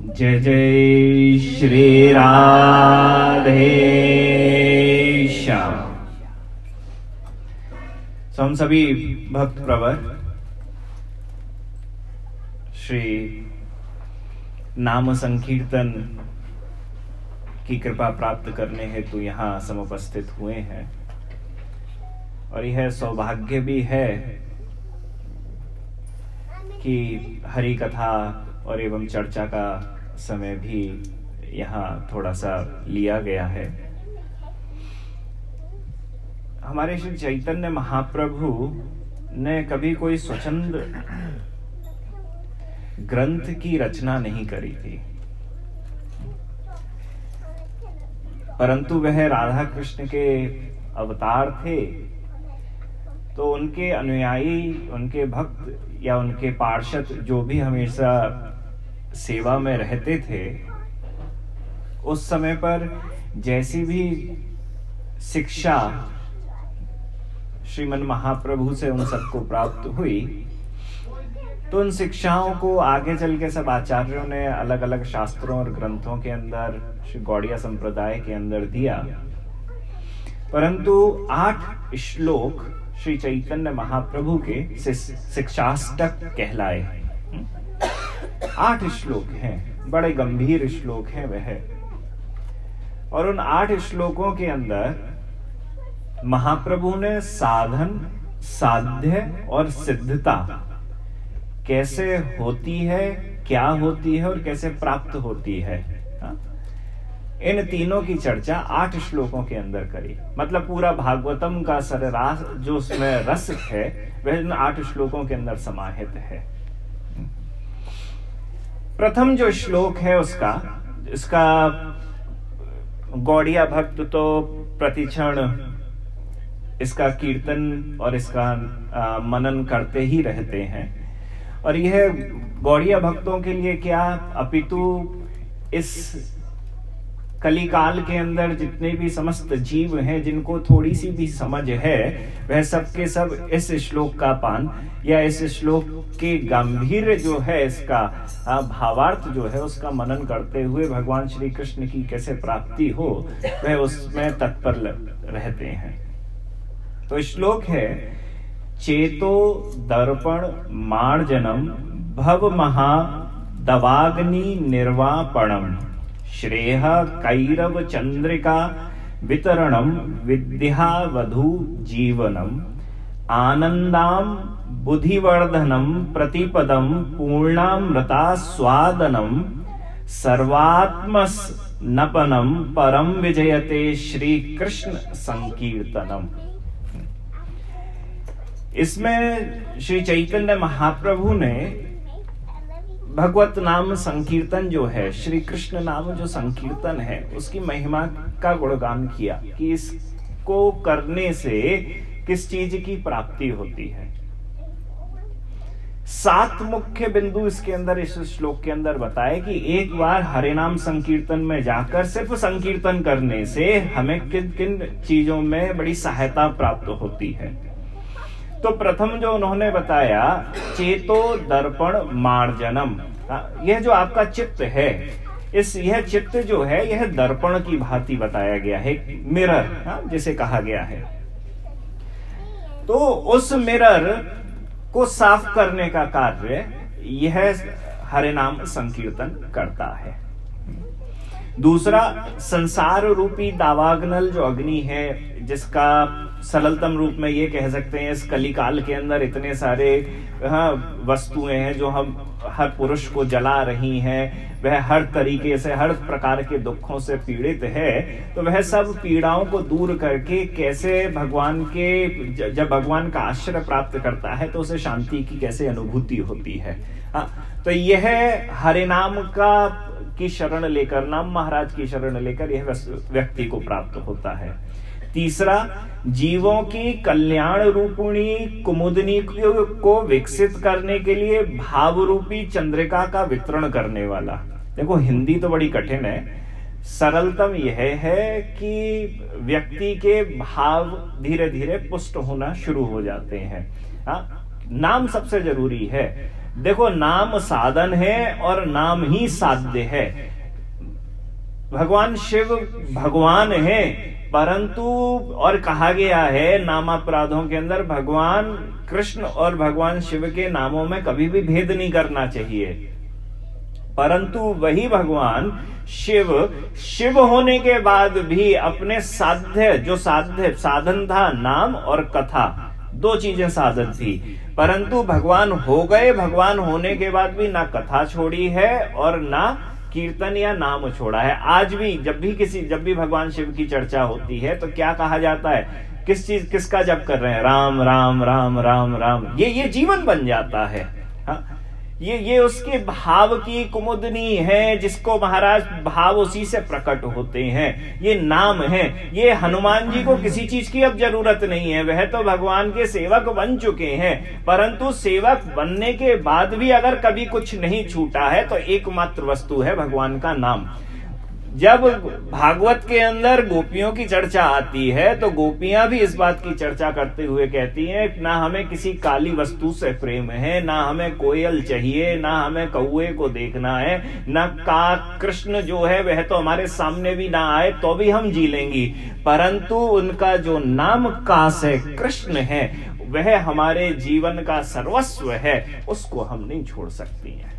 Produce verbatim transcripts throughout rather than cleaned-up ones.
जय जय श्री राधे श्याम। तो हम सभी भक्त प्रवर श्री नाम संकीर्तन की कृपा प्राप्त करने हेतु यहाँ समुपस्थित हुए हैं, और यह सौभाग्य भी है कि हरि कथा और एवं चर्चा का समय भी यहाँ थोड़ा सा लिया गया है। हमारे श्री चैतन्य महाप्रभु ने कभी कोई स्वच्छंद ग्रंथ की रचना नहीं करी थी, परंतु वह राधा कृष्ण के अवतार थे, तो उनके अनुयायी, उनके भक्त या उनके पार्षद जो भी हमेशा सेवा में रहते थे, उस समय पर जैसी भी शिक्षा श्रीमन महाप्रभु से उन सबको प्राप्त हुई, तो उन शिक्षाओं को आगे चल के सब आचार्यों ने अलग अलग शास्त्रों और ग्रंथों के अंदर, श्री गौड़िया संप्रदाय के अंदर दिया। परंतु आठ श्लोक श्री चैतन्य महाप्रभु के शिक्षाष्टक कहलाए हैं। आठ श्लोक हैं, बड़े गंभीर श्लोक हैं वह, और उन आठ श्लोकों के अंदर महाप्रभु ने साधन, साध्य और सिद्धता कैसे होती है, क्या होती है और कैसे प्राप्त होती है, इन तीनों की चर्चा आठ श्लोकों के अंदर करी। मतलब पूरा भागवतम का सररास जो उसमें रस है वह इन आठ श्लोकों के अंदर समाहित है। प्रथम जो श्लोक है उसका इसका गौड़िया भक्त तो प्रतिक्षण इसका कीर्तन और इसका आ, मनन करते ही रहते हैं, और यह गौड़िया भक्तों के लिए क्या अपितु इस कलिकाल के अंदर जितने भी समस्त जीव हैं जिनको थोड़ी सी भी समझ है, वह सब के सब इस श्लोक का पान या इस श्लोक के गंभीर जो है, इसका भावार्थ जो है उसका मनन करते हुए भगवान श्री कृष्ण की कैसे प्राप्ति हो वह उसमें तत्पर रहते हैं। तो श्लोक है, चेतो दर्पण मार्जनम भव महा दवाग्नि निर्वापणम श्रेय कैरव चंद्रिका वितरणम विद्यावधु जीवनम आनंदाम बुद्धिवर्धनम प्रतिपदम पूर्णामृता स्वादनम सर्वात्मस नपनम परम विजयते श्री कृष्ण संकीर्तनम। इसमें श्री चैतन्य महाप्रभु ने भगवत नाम संकीर्तन जो है, श्री कृष्ण नाम जो संकीर्तन है, उसकी महिमा का गुणगान किया कि इसको करने से किस चीज की प्राप्ति होती है। सात मुख्य बिंदु इसके अंदर, इस श्लोक के अंदर बताए कि एक बार हरे नाम संकीर्तन में जाकर सिर्फ संकीर्तन करने से हमें किन किन चीजों में बड़ी सहायता प्राप्त होती है। तो प्रथम जो उन्होंने बताया, चेतो दर्पण मार्जनम, यह जो आपका चित्त है, इस यह चित्त जो है यह दर्पण की भांति बताया गया है, मिरर जिसे कहा गया है। तो उस मिरर को साफ करने का कार्य यह हरे नाम संकीर्तन करता है। दूसरा, संसार रूपी दावाग्नल जो अग्नि है, जिसका सरलतम रूप में ये कह सकते हैं, इस कलिकाल के अंदर इतने सारे वस्तुएं हैं जो हम हर पुरुष को जला रही हैं, वह हर तरीके से हर प्रकार के दुखों से पीड़ित है, तो वह सब पीड़ाओं को दूर करके कैसे भगवान के, जब भगवान का आश्रय प्राप्त करता है तो उसे शांति की कैसे अनुभूति होती है। हाँ, तो यह हरे नाम का की शरण लेकर, नाम महाराज की शरण लेकर यह व्यक्ति को प्राप्त होता है। तीसरा, जीवों की कल्याण रूपिणी कुमुदनी को विकसित करने के लिए भाव रूपी चंद्रिका का वितरण करने वाला। देखो, हिंदी तो बड़ी कठिन है, सरलतम यह है कि व्यक्ति के भाव धीरे धीरे पुष्ट होना शुरू हो जाते हैं। हाँ, नाम सबसे जरूरी है, देखो, नाम साधन है और नाम ही साध्य है। भगवान शिव भगवान है, परंतु और कहा गया है नामापराधों के अंदर भगवान कृष्ण और भगवान शिव के नामों में कभी भी भेद नहीं करना चाहिए। परंतु वही भगवान शिव शिव होने के बाद भी अपने साध्य, जो साध्य साधन था नाम और कथा, दो चीजें साधन थी, परंतु भगवान हो गए। भगवान होने के बाद भी ना कथा छोड़ी है और ना कीर्तन या नाम छोड़ा है। आज भी जब भी किसी जब भी भगवान शिव की चर्चा होती है तो क्या कहा जाता है, किस चीज किसका जप कर रहे हैं, राम राम राम राम राम। ये ये जीवन बन जाता है। हाँ, ये ये उसके भाव की कुमुदनी है, जिसको महाराज भाव उसी से प्रकट होते हैं। ये नाम है। ये हनुमान जी को किसी चीज की अब जरूरत नहीं है, वह तो भगवान के सेवक बन चुके हैं। परंतु सेवक बनने के बाद भी अगर कभी कुछ नहीं छूटा है तो एकमात्र वस्तु है भगवान का नाम। जब भागवत के अंदर गोपियों की चर्चा आती है तो गोपियां भी इस बात की चर्चा करते हुए कहती हैं, ना हमें किसी काली वस्तु से प्रेम है, ना हमें कोयल चाहिए, ना हमें कौए को देखना है, ना का कृष्ण जो है वह तो हमारे सामने भी ना आए तो भी हम जी लेंगी, परंतु उनका जो नाम कास है, कृष्ण है, वह हमारे जीवन का सर्वस्व है, उसको हम नहीं छोड़ सकती हैं।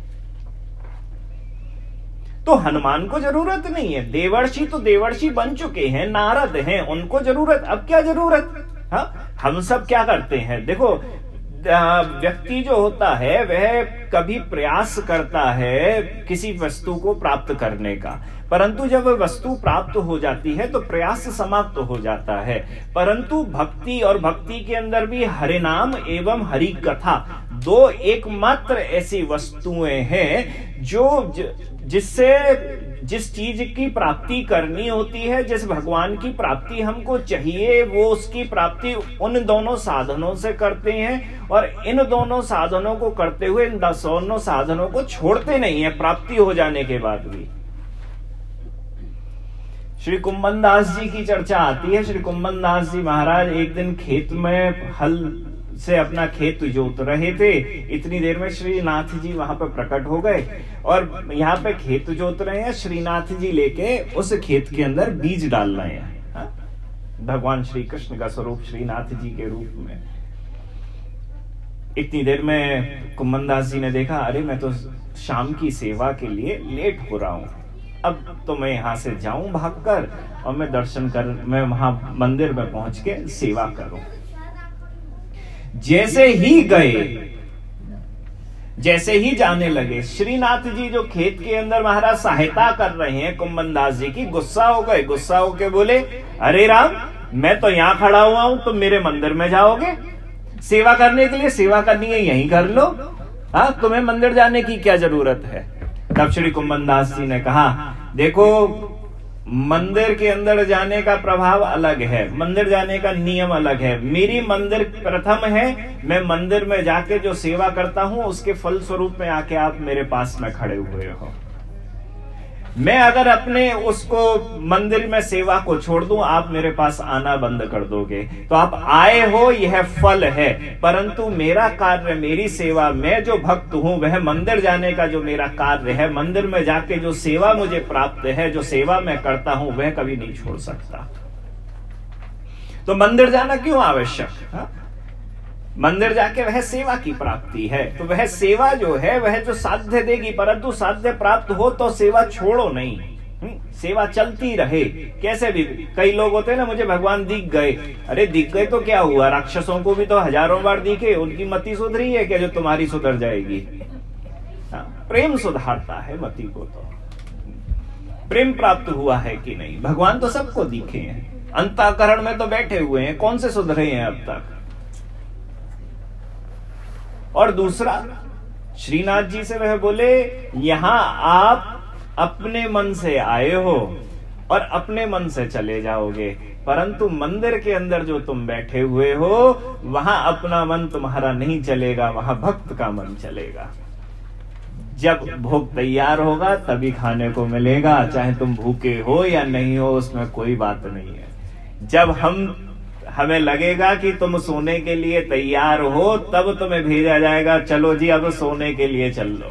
तो हनुमान को जरूरत नहीं है। देवर्षि तो देवर्षि बन चुके हैं, नारद हैं, उनको जरूरत, अब क्या जरूरत। हाँ, हम सब क्या करते हैं, देखो व्यक्ति जो होता है वह कभी प्रयास करता है किसी वस्तु को प्राप्त करने का, परंतु जब वह वस्तु प्राप्त हो जाती है तो प्रयास समाप्त हो जाता है। परंतु भक्ति और भक्ति के अंदर भी हरि नाम एवं हरि कथा दो एकमात्र ऐसी वस्तुएं हैं जो जिससे जिस चीज की प्राप्ति करनी होती है, जिस भगवान की प्राप्ति हमको चाहिए, वो उसकी प्राप्ति उन दोनों साधनों से करते हैं और इन दोनों साधनों को करते हुए इन दोनों साधनों को छोड़ते नहीं है प्राप्ति हो जाने के बाद भी। श्री कुंभन दास जी की चर्चा आती है। श्री कुंभन दास जी महाराज एक दिन खेत में हल से अपना खेत जोत रहे थे। इतनी देर में श्रीनाथ जी वहां पर प्रकट हो गए और यहाँ पे खेत जोत रहे हैं। श्रीनाथ जी लेके उस खेत के अंदर बीज डाल रहे हैं। हा? भगवान श्री कृष्ण का स्वरूप श्रीनाथ जी के रूप में। इतनी देर में कुंभन दास जी ने देखा, अरे मैं तो शाम की सेवा के लिए लेट हो रहा हूं, अब तो मैं यहां से जाऊं भागकर और मैं दर्शन कर मैं वहां मंदिर में पहुंच के सेवा करूं। जैसे ही गए, जैसे ही जाने लगे, श्रीनाथ जी जो खेत के अंदर महाराज सहायता कर रहे हैं कुंभन दास जी की, गुस्सा हो गए। गुस्सा होके बोले, अरे राम, मैं तो यहां खड़ा हुआ हूं, तुम मेरे मंदिर में जाओगे सेवा करने के लिए? सेवा करनी है यहीं कर लो, हाँ, तुम्हें मंदिर जाने की क्या जरूरत है? तब श्री कुंभन दास जी ने कहा, देखो मंदिर के अंदर जाने का प्रभाव अलग है, मंदिर जाने का नियम अलग है। मेरी मंदिर प्रथम है, मैं मंदिर में जाके जो सेवा करता हूं उसके फल स्वरूप में आके आप मेरे पास में खड़े हुए हो। मैं अगर अपने उसको मंदिर में सेवा को छोड़ दूं, आप मेरे पास आना बंद कर दोगे। तो आप आए हो, यह फल है, परंतु मेरा कार्य, मेरी सेवा, मैं जो भक्त हूं वह मंदिर जाने का जो मेरा कार्य है, मंदिर में जाके जो सेवा मुझे प्राप्त है, जो सेवा मैं करता हूं, वह कभी नहीं छोड़ सकता। तो मंदिर जाना क्यों आवश्यक? हा? मंदिर जाके वह सेवा की प्राप्ति है, तो वह सेवा जो है वह जो साध्य देगी, परंतु साध्य प्राप्त हो तो सेवा छोड़ो नहीं, सेवा चलती रहे। कैसे भी कई लोग होते हैं ना, मुझे भगवान दिख गए, अरे दिख गए तो क्या हुआ, राक्षसों को भी तो हजारों बार दिखे, उनकी मति सुधरी है क्या जो तुम्हारी सुधर जाएगी? हाँ, प्रेम सुधारता है मति को। तो प्रेम प्राप्त हुआ है कि नहीं? भगवान तो सबको दिखे हैं, अंतःकरण में तो बैठे हुए हैं, कौन से सुधरे हैं अब तक? और दूसरा, श्रीनाथ जी से वह बोले, यहां आप अपने मन से आए हो और अपने मन से चले जाओगे, परंतु मंदिर के अंदर जो तुम बैठे हुए हो वहां अपना मन तुम्हारा नहीं चलेगा, वहां भक्त का मन चलेगा। जब भोग तैयार होगा तभी खाने को मिलेगा, चाहे तुम भूखे हो या नहीं हो, उसमें कोई बात नहीं है। जब हम हमें लगेगा कि तुम सोने के लिए तैयार हो, तब तुम्हें भेजा जाएगा, चलो जी अब सोने के लिए चल लो।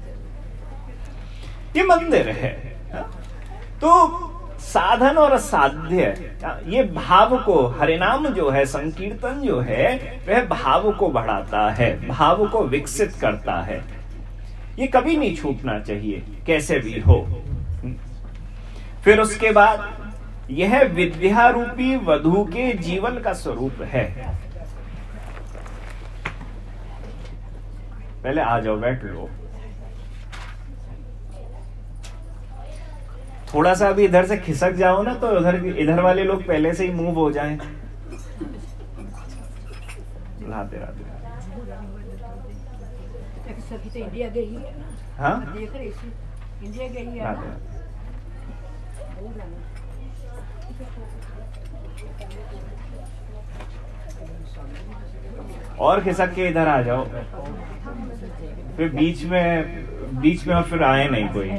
ये मंदिर है। तो साधन और साध्य, ये भाव को, हरिनाम जो है, संकीर्तन जो है, वह भाव को बढ़ाता है, भाव को विकसित करता है। ये कभी नहीं छूटना चाहिए, कैसे भी हो। फिर उसके बाद यह विद्या रूपी वधु के जीवन का स्वरूप है। पहले आ जाओ, बैठ लो। थोड़ा सा अभी इधर से खिसक जाओ ना, तो उधर इधर वाले लोग पहले से ही मूव हो जाएं। राधे राधे। इंडिया गई है ना? हाँ, इंडिया गई है ना? और खिसक के इधर आ जाओ, फिर बीच में बीच में और फिर आए नहीं कोई।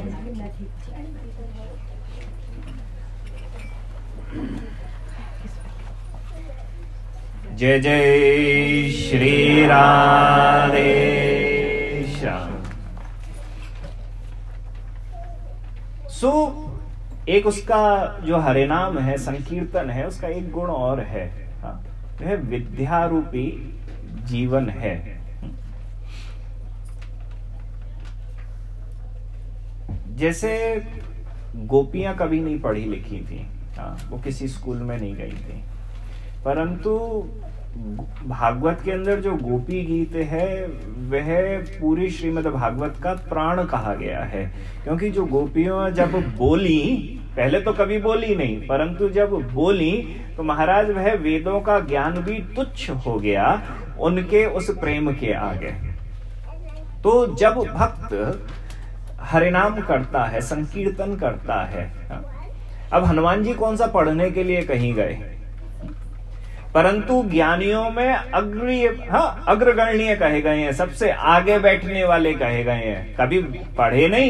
जय जय श्री राधे श्याम। सो एक उसका जो हरे नाम है, संकीर्तन है, उसका एक गुण और है, हाँ, वह विद्या रूपी जीवन है। जैसे गोपियां कभी नहीं पढ़ी लिखी थी, हाँ, वो किसी स्कूल में नहीं गई थी, परंतु भागवत के अंदर जो गोपी गीत है वह पूरी श्रीमद् भागवत का प्राण कहा गया है। क्योंकि जो गोपियां जब बोली, पहले तो कभी बोली नहीं, परंतु जब बोली तो महाराज वह वेदों का ज्ञान भी तुच्छ हो गया उनके उस प्रेम के आगे। तो जब भक्त हरिनाम करता है, संकीर्तन करता है, अब हनुमान जी कौन सा पढ़ने के लिए कहीं गए, परंतु ज्ञानियों में अग्रीय, हाँ, अग्रगण्य कहे गए हैं, सबसे आगे बैठने वाले कहे गए हैं। कभी पढ़े नहीं,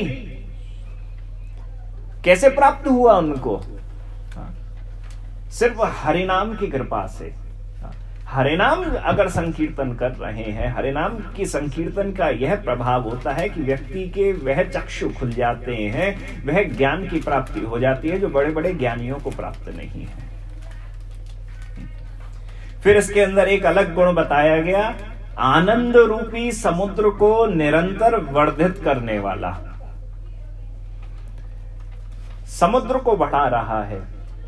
कैसे प्राप्त हुआ उनको? हाँ, सिर्फ हरिनाम की कृपा से। हरिनाम अगर संकीर्तन कर रहे हैं, हरिनाम की संकीर्तन का यह प्रभाव होता है कि व्यक्ति के वह चक्षु खुल जाते हैं, वह ज्ञान की प्राप्ति हो जाती है जो बड़े बड़े ज्ञानियों को प्राप्त नहीं है। फिर इसके अंदर एक अलग गुण बताया गया, आनंद रूपी समुद्र को निरंतर वर्धित करने वाला। समुद्र को बढ़ा रहा है,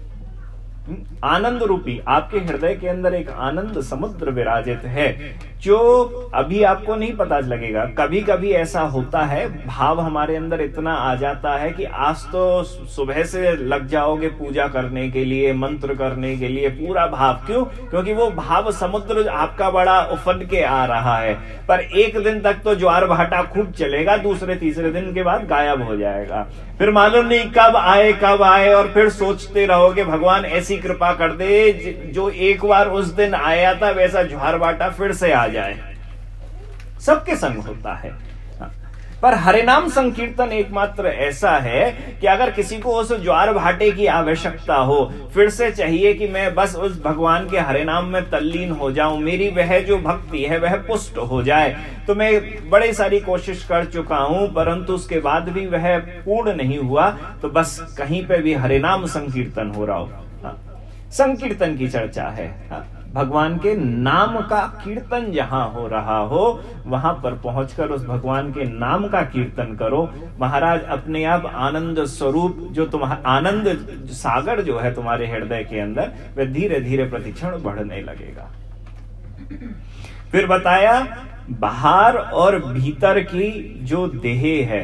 आनंद रूपी, आपके हृदय के अंदर एक आनंद समुद्र विराजित है जो अभी आपको नहीं पता लगेगा। कभी कभी ऐसा होता है, भाव हमारे अंदर इतना आ जाता है कि आज तो सुबह से लग जाओगे पूजा करने के लिए, मंत्र करने के लिए, पूरा भाव। क्यों? क्योंकि वो भाव समुद्र आपका बड़ा उफन के आ रहा है। पर एक दिन तक तो ज्वार भाटा खूब चलेगा, दूसरे तीसरे दिन के बाद गायब हो जाएगा। फिर मालूम नहीं कब आए कब आए, और फिर सोचते रहोगे भगवान ऐसी कृपा कर दे जो एक बार उस दिन आया था वैसा ज्वार भाटा फिर से आ जाए। सबके संग होता है, पर हरिनाम संकीर्तन एकमात्र ऐसा है कि अगर किसी को उस ज्वार भाटे की आवश्यकता हो, फिर से चाहिए कि मैं बस उस भगवान के हरिनाम में तल्लीन हो जाऊं, मेरी वह जो भक्ति है वह पुष्ट हो जाए, तो मैं बड़ी सारी कोशिश कर चुका हूं परंतु उसके बाद भी वह पूर्ण नहीं हुआ, तो बस कहीं पे भी हरिनाम संकीर्तन हो रहा हो, संकीर्तन की चर्चा है, भगवान के नाम का कीर्तन जहां हो रहा हो वहां पर पहुंचकर उस भगवान के नाम का कीर्तन करो। महाराज अपने आप आनंद स्वरूप, जो तुम्हारा आनंद सागर जो है तुम्हारे हृदय के अंदर, वह धीरे धीरे प्रतिक्षण बढ़ने लगेगा। फिर बताया बाहर और भीतर की जो देह है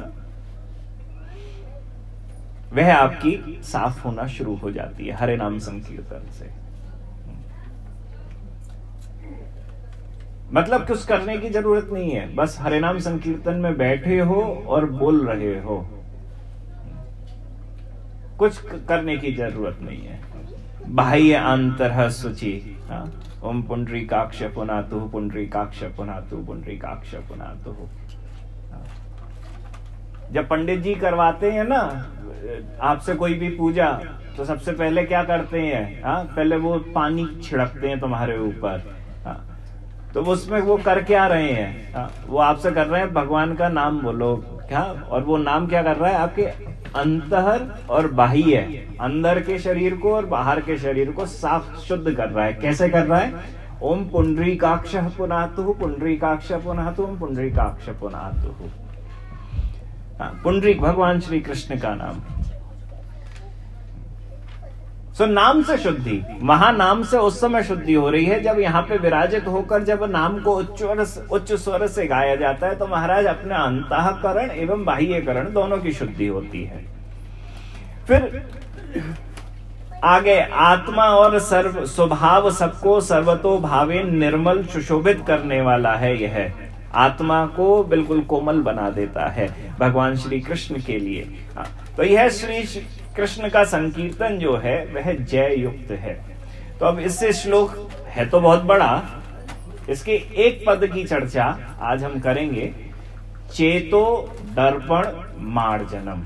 वह आपकी साफ होना शुरू हो जाती है हरे नाम संकीर्तन से। मतलब कुछ करने की जरूरत नहीं है, बस हरे नाम संकीर्तन में बैठे हो और बोल रहे हो, कुछ करने की जरूरत नहीं है। बाह्य अंतरः शुचि, ओम पुंडरीकाक्ष पुनातु पुंडरीकाक्ष पुनातु पुंडरीकाक्ष पुनातु। जब पंडित जी करवाते हैं ना आपसे कोई भी पूजा तो सबसे पहले क्या करते हैं? हाँ, पहले वो पानी छिड़कते हैं तुम्हारे ऊपर। हाँ, तो उसमें वो कर क्या रहे हैं? हाँ, वो आपसे कर रहे हैं भगवान का नाम बोलो। क्या? और वो नाम क्या कर रहा है? आपके अंतहर और बाह्य, अंदर के शरीर को और बाहर के शरीर को साफ शुद्ध कर रहा है। कैसे कर रहा है? ओम पुंडरीकाक्ष पुनातु पुंडरीकाक्ष पुनातु ओम पुंडरीकाक्ष पुनातु। पुंडरीक भगवान श्री कृष्ण का नाम। सो so, नाम से शुद्धि, महानाम से उस समय शुद्धि हो रही है जब यहाँ पे विराजित होकर जब नाम को उच्च उच्च स्वर से गाया जाता है तो महाराज अपने अंतःकरण एवं बाह्यकरण दोनों की शुद्धि होती है। फिर आगे आत्मा और सर्व स्वभाव सबको सर्वतो भावे निर्मल सुशोभित करने वाला है। यह आत्मा को बिल्कुल कोमल बना देता है भगवान श्री कृष्ण के लिए। तो यह श्री कृष्ण का संकीर्तन जो है वह जय युक्त है। तो अब इससे श्लोक है तो बहुत बड़ा, इसके एक पद की चर्चा आज हम करेंगे। चेतो दर्पण मार्जनम।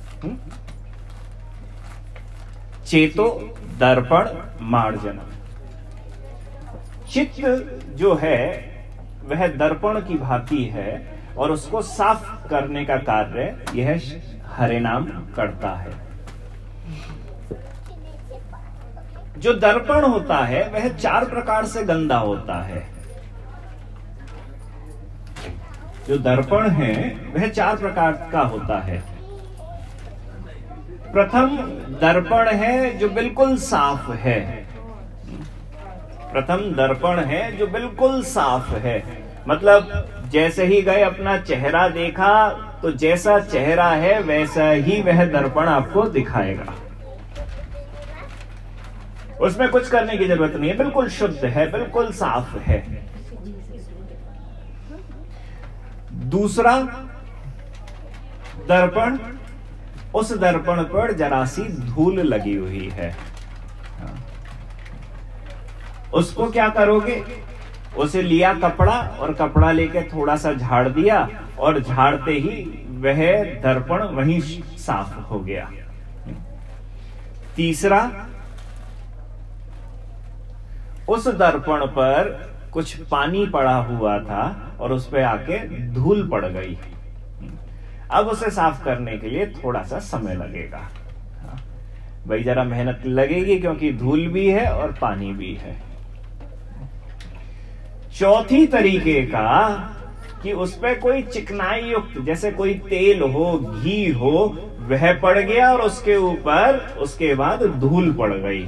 चेतो दर्पण मार्जनम। चित्त जो है वह दर्पण की भांति है और उसको साफ करने का कार्य यह हरे नाम करता है। जो दर्पण होता है वह चार प्रकार से गंदा होता है। जो दर्पण है वह चार प्रकार का होता है। प्रथम दर्पण है जो बिल्कुल साफ है। प्रथम दर्पण है जो बिल्कुल साफ है, मतलब जैसे ही गए अपना चेहरा देखा तो जैसा चेहरा है वैसा ही वह दर्पण आपको दिखाएगा। उसमें कुछ करने की जरूरत नहीं है, बिल्कुल शुद्ध है, बिल्कुल साफ है। दूसरा दर्पण, उस दर्पण पर जरा सी धूल लगी हुई है। उसको क्या करोगे? उसे लिया कपड़ा और कपड़ा लेके थोड़ा सा झाड़ दिया और झाड़ते ही वह दर्पण वहीं साफ हो गया। तीसरा, उस दर्पण पर कुछ पानी पड़ा हुआ था और उस पर आके धूल पड़ गई। अब उसे साफ करने के लिए थोड़ा सा समय लगेगा भाई, जरा मेहनत लगेगी क्योंकि धूल भी है और पानी भी है। चौथी तरीके का कि उस पर कोई चिकनाई युक्त जैसे कोई तेल हो, घी हो, वह पड़ गया और उसके ऊपर उसके बाद धूल पड़ गई।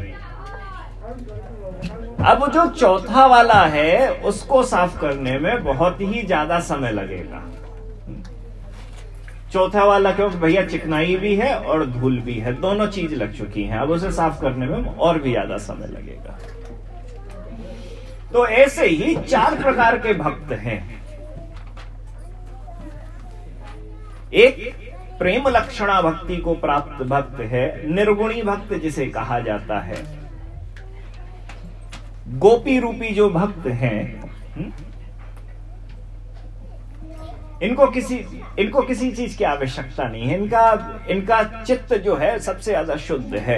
अब जो चौथा वाला है उसको साफ करने में बहुत ही ज्यादा समय लगेगा। चौथा वाला क्योंकि भैया चिकनाई भी है और धूल भी है, दोनों चीज लग चुकी हैं, अब उसे साफ करने में और भी ज्यादा समय लगेगा। तो ऐसे ही चार प्रकार के भक्त हैं। एक प्रेम लक्षणा भक्ति को प्राप्त भक्त है, निर्गुणी भक्त जिसे कहा जाता है। गोपी रूपी जो भक्त हैं, इनको किसी इनको किसी चीज की आवश्यकता नहीं है। इनका इनका चित्त जो है सबसे ज्यादा शुद्ध है।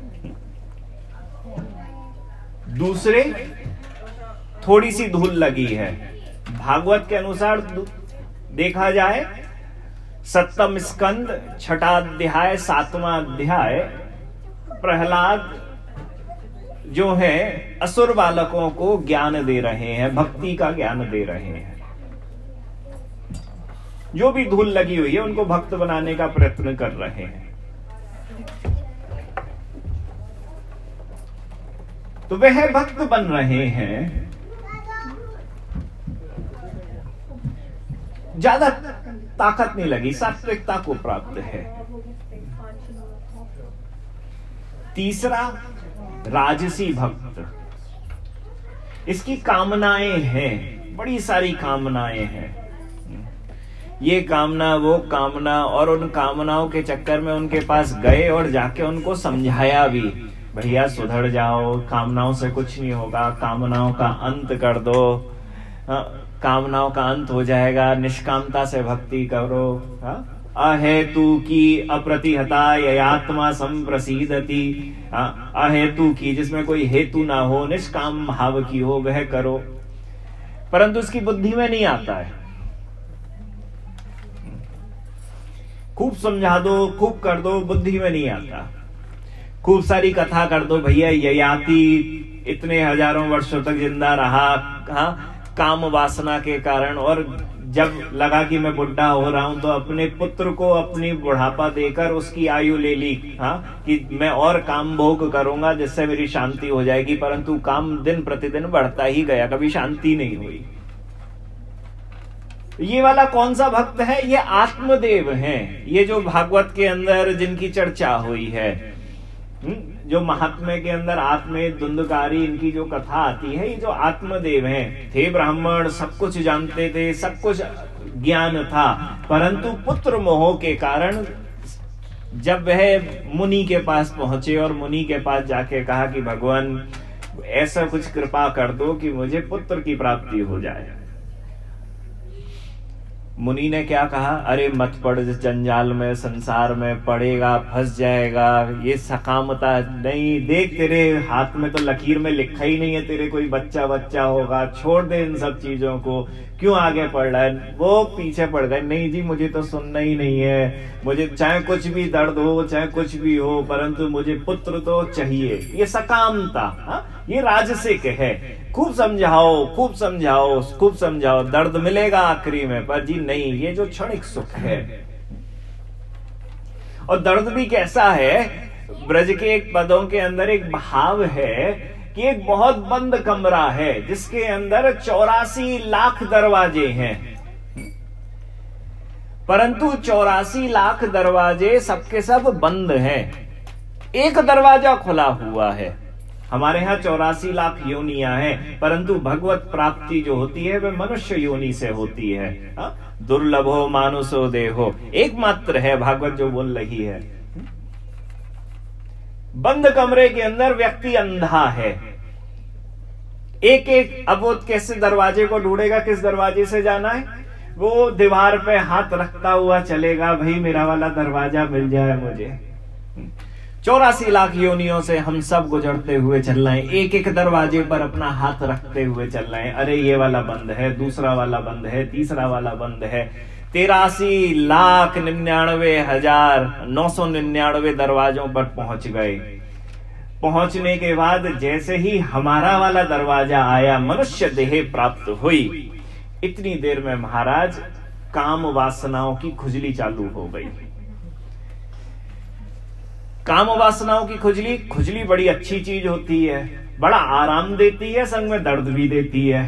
दूसरे, थोड़ी सी धूल लगी है। भागवत के अनुसार देखा जाए, सप्तम स्कंद छठाध्याय सातवां अध्याय, प्रहलाद जो है असुर बालकों को ज्ञान दे रहे हैं, भक्ति का ज्ञान दे रहे हैं। जो भी धूल लगी हुई है उनको भक्त बनाने का प्रयत्न कर रहे हैं। तो वह भक्त बन रहे हैं। ज्यादा ताकत नहीं लगी, सात्विकता को प्राप्त है। तीसरा, राजसी भक्त, इसकी कामनाएं हैं, बड़ी सारी कामनाएं हैं, ये कामना वो कामना, और उन कामनाओं के चक्कर में उनके पास गए और जाके उनको समझाया भी, भैया सुधर जाओ, कामनाओं से कुछ नहीं होगा, कामनाओं का अंत कर दो, कामनाओं का अंत हो जाएगा, निष्कामता से भक्ति करो। हा? अहेतु की अप्रतिहता ययात्मा संप्रसीदति, अहेतु की जिसमें कोई हेतु ना हो, निष्काम भाव की हो, वह करो, परंतु उसकी बुद्धि में नहीं आता है। खूब समझा दो, खूब कर दो, बुद्धि में नहीं आता। खूब सारी कथा कर दो, भैया ययाति इतने हजारों वर्षों तक जिंदा रहा, हाँ, काम वासना के कारण, और जब लगा कि मैं बुढ़ा हो रहा हूं तो अपने पुत्र को अपनी बुढ़ापा देकर उसकी आयु ले ली, हाँ, कि मैं और काम भोग करूंगा जिससे मेरी शांति हो जाएगी, परंतु काम दिन प्रतिदिन बढ़ता ही गया, कभी शांति नहीं हुई। ये वाला कौन सा भक्त है? ये आत्मदेव हैं। ये जो भागवत के अंदर जिनकी चर्चा हुई है, जो महात्म्य के अंदर आत्मे धुंधकारी इनकी जो कथा आती है, ये जो आत्मदेव हैं, थे ब्राह्मण, सब कुछ जानते थे, सब कुछ ज्ञान था, परंतु पुत्र मोह के कारण जब वह मुनि के पास पहुंचे और मुनि के पास जाके कहा कि भगवान ऐसा कुछ कृपा कर दो कि मुझे पुत्र की प्राप्ति हो जाए, मुनि ने क्या कहा? अरे मत पड़ जंजाल में, संसार में पड़ेगा, फंस जाएगा, ये सकामता नहीं, देख तेरे हाथ में तो लकीर में लिखा ही नहीं है तेरे कोई बच्चा बच्चा होगा, छोड़ दे इन सब चीजों को, क्यों आगे पढ़ रहा है? वो पीछे पड़ गए, नहीं जी मुझे तो सुनना ही नहीं है, मुझे चाहे कुछ भी दर्द हो, चाहे कुछ भी हो, परंतु मुझे पुत्र तो चाहिए। ये सकामता, हा? ये राजसिक है। खूब समझाओ, खूब समझाओ, खूब समझाओ, दर्द मिलेगा आखिरी में, पर जी नहीं, ये जो क्षणिक सुख है। और दर्द भी कैसा है? ब्रज के एक पदों के अंदर एक भाव है कि एक बहुत बंद कमरा है जिसके अंदर चौरासी लाख दरवाजे हैं, परंतु चौरासी लाख दरवाजे सबके सब बंद हैं, एक दरवाजा खुला हुआ है। हमारे यहाँ चौरासी लाख योनियां हैं, परंतु भगवत प्राप्ति जो होती है वह मनुष्य योनि से होती है। दुर्लभो मानुषो देहो, एकमात्र है भागवत जो बोल रही है। बंद कमरे के अंदर व्यक्ति अंधा है, एक एक, अब वो कैसे दरवाजे को ढूंढेगा, किस दरवाजे से जाना है? वो दीवार पे हाथ रखता हुआ चलेगा, भाई मेरा वाला दरवाजा मिल जाए मुझे। चौरासी लाख योनियों से हम सब गुजरते हुए चल रहे हैं, एक एक दरवाजे पर अपना हाथ रखते हुए चल रहे हैं। अरे ये वाला बंद है, दूसरा वाला बंद है, तीसरा वाला बंद है। तिरासी लाख निन्यानवे हजार नौ सौ निन्यानवे दरवाजों पर पहुंच गए। पहुंचने के बाद जैसे ही हमारा वाला दरवाजा आया, मनुष्य देह प्राप्त हुई, इतनी देर में महाराज काम वासनाओं की खुजली चालू हो गई। काम वासनाओं की खुजली, खुजली बड़ी अच्छी चीज होती है, बड़ा आराम देती है, संग में दर्द भी देती है।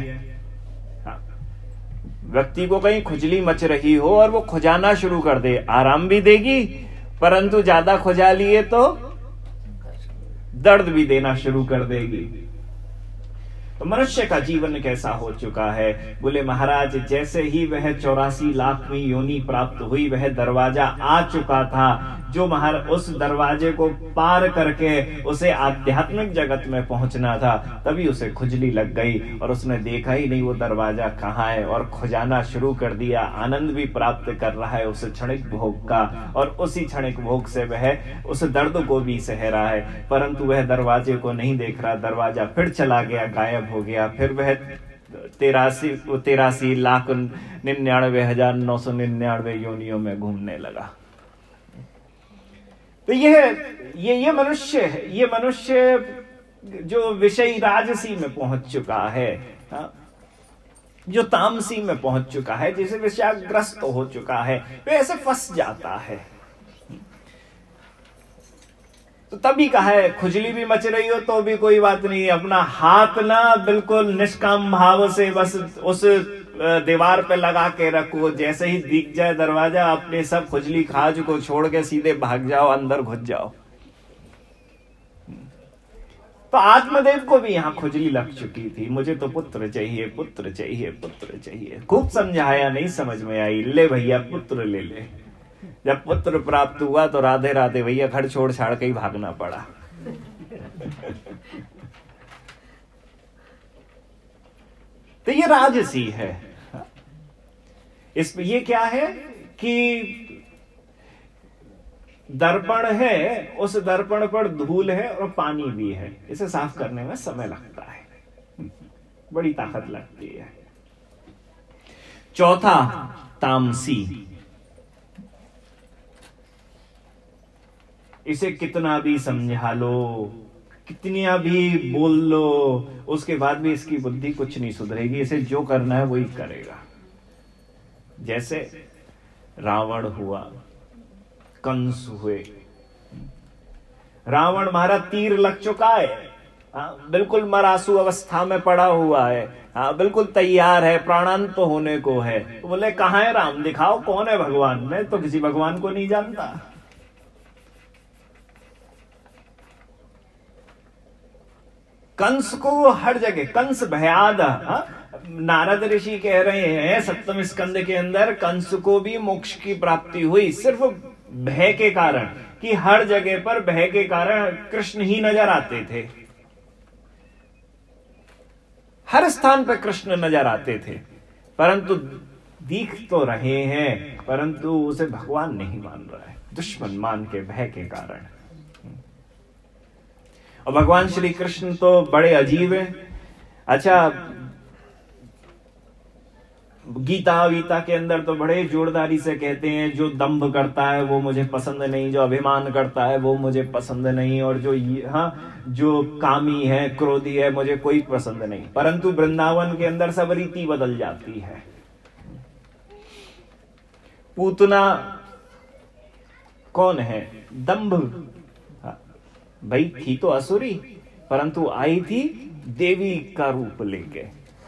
व्यक्ति को कहीं खुजली मच रही हो और वो खुजाना शुरू कर दे, आराम भी देगी, परंतु ज्यादा खुजा लिए तो दर्द भी देना शुरू कर देगी। तो मनुष्य का जीवन कैसा हो चुका है? बोले महाराज जैसे ही वह चौरासी लाखवीं योनि प्राप्त हुई, वह दरवाजा आ चुका था, जो महाराज उस दरवाजे को पार करके उसे आध्यात्मिक जगत में पहुंचना था, तभी उसे खुजली लग गई और उसने देखा ही नहीं वो दरवाजा कहाँ है और खुजाना शुरू कर दिया। आनंद भी प्राप्त कर रहा है उस क्षणिक भोग का, और उसी क्षणिक भोग से वह उस दर्द को भी सह रहा है, परंतु वह दरवाजे को नहीं देख रहा। दरवाजा फिर चला गया, गायब हो गया। फिर वह तेरासी तेरासी लाख निन्यानवे हजार नौ सौ निन्यानवे योनियों में घूमने लगा। तो यह ये ये मनुष्य है, ये मनुष्य जो विषयी राजसी में पहुंच चुका है, हा? जो तामसी में पहुंच चुका है, जिसे विषयाग्रस्त हो चुका है, वह ऐसे फंस जाता है। तो तभी कहा है खुजली भी मच रही हो तो भी कोई बात नहीं, अपना हाथ ना बिल्कुल निष्काम भाव से बस उस दीवार पे लगा के रखो, जैसे ही दिख जाए दरवाजा अपने सब खुजली खाज को छोड़ के सीधे भाग जाओ, अंदर घुस जाओ। तो आत्मदेव को भी यहां खुजली लग चुकी थी, मुझे तो पुत्र चाहिए, पुत्र चाहिए, पुत्र चाहिए। खूब समझाया, नहीं समझ में आई, ले भैया पुत्र ले ले। जब पुत्र प्राप्त हुआ तो राधे राधे भैया, घर छोड़ छाड़ के ही भागना पड़ा। तो ये राजसी है। इसमें ये क्या है कि दर्पण है, उस दर्पण पर धूल है और पानी भी है, इसे साफ करने में समय लगता है, बड़ी ताकत लगती है। चौथा, तामसी। इसे कितना भी समझा लो, कितनी भी बोल लो, उसके बाद भी इसकी बुद्धि कुछ नहीं सुधरेगी। इसे जो करना है वही करेगा। जैसे रावण हुआ, कंस हुए। रावण हमारा तीर लग चुका है, हाँ, बिल्कुल मरासू अवस्था में पड़ा हुआ है, हाँ, बिल्कुल तैयार है, प्राणांत तो होने को है। तो बोले कहां है राम, दिखाओ कौन है भगवान। मैं तो किसी भगवान को नहीं जानता। कंस को हर जगह, कंस भयाद, नारद ऋषि कह रहे हैं सप्तम स्कंद के अंदर, कंस को भी मोक्ष की प्राप्ति हुई सिर्फ भय के कारण, कि हर जगह पर भय के कारण कृष्ण ही नजर आते थे, हर स्थान पर कृष्ण नजर आते थे, परंतु दिख तो रहे हैं, परंतु उसे भगवान नहीं मान रहा है, दुश्मन मान के, भय के कारण। और भगवान श्री कृष्ण तो बड़े अजीब है। अच्छा, गीता वीता के अंदर तो बड़े जोरदारी से कहते हैं, जो दंभ करता है वो मुझे पसंद नहीं, जो अभिमान करता है वो मुझे पसंद नहीं, और जो हाँ जो कामी है, क्रोधी है, मुझे कोई पसंद नहीं। परंतु वृंदावन के अंदर सब रीति बदल जाती है। पूतना कौन है? दंभ। भाई थी तो असुरी, परंतु आई थी देवी का रूप लेके।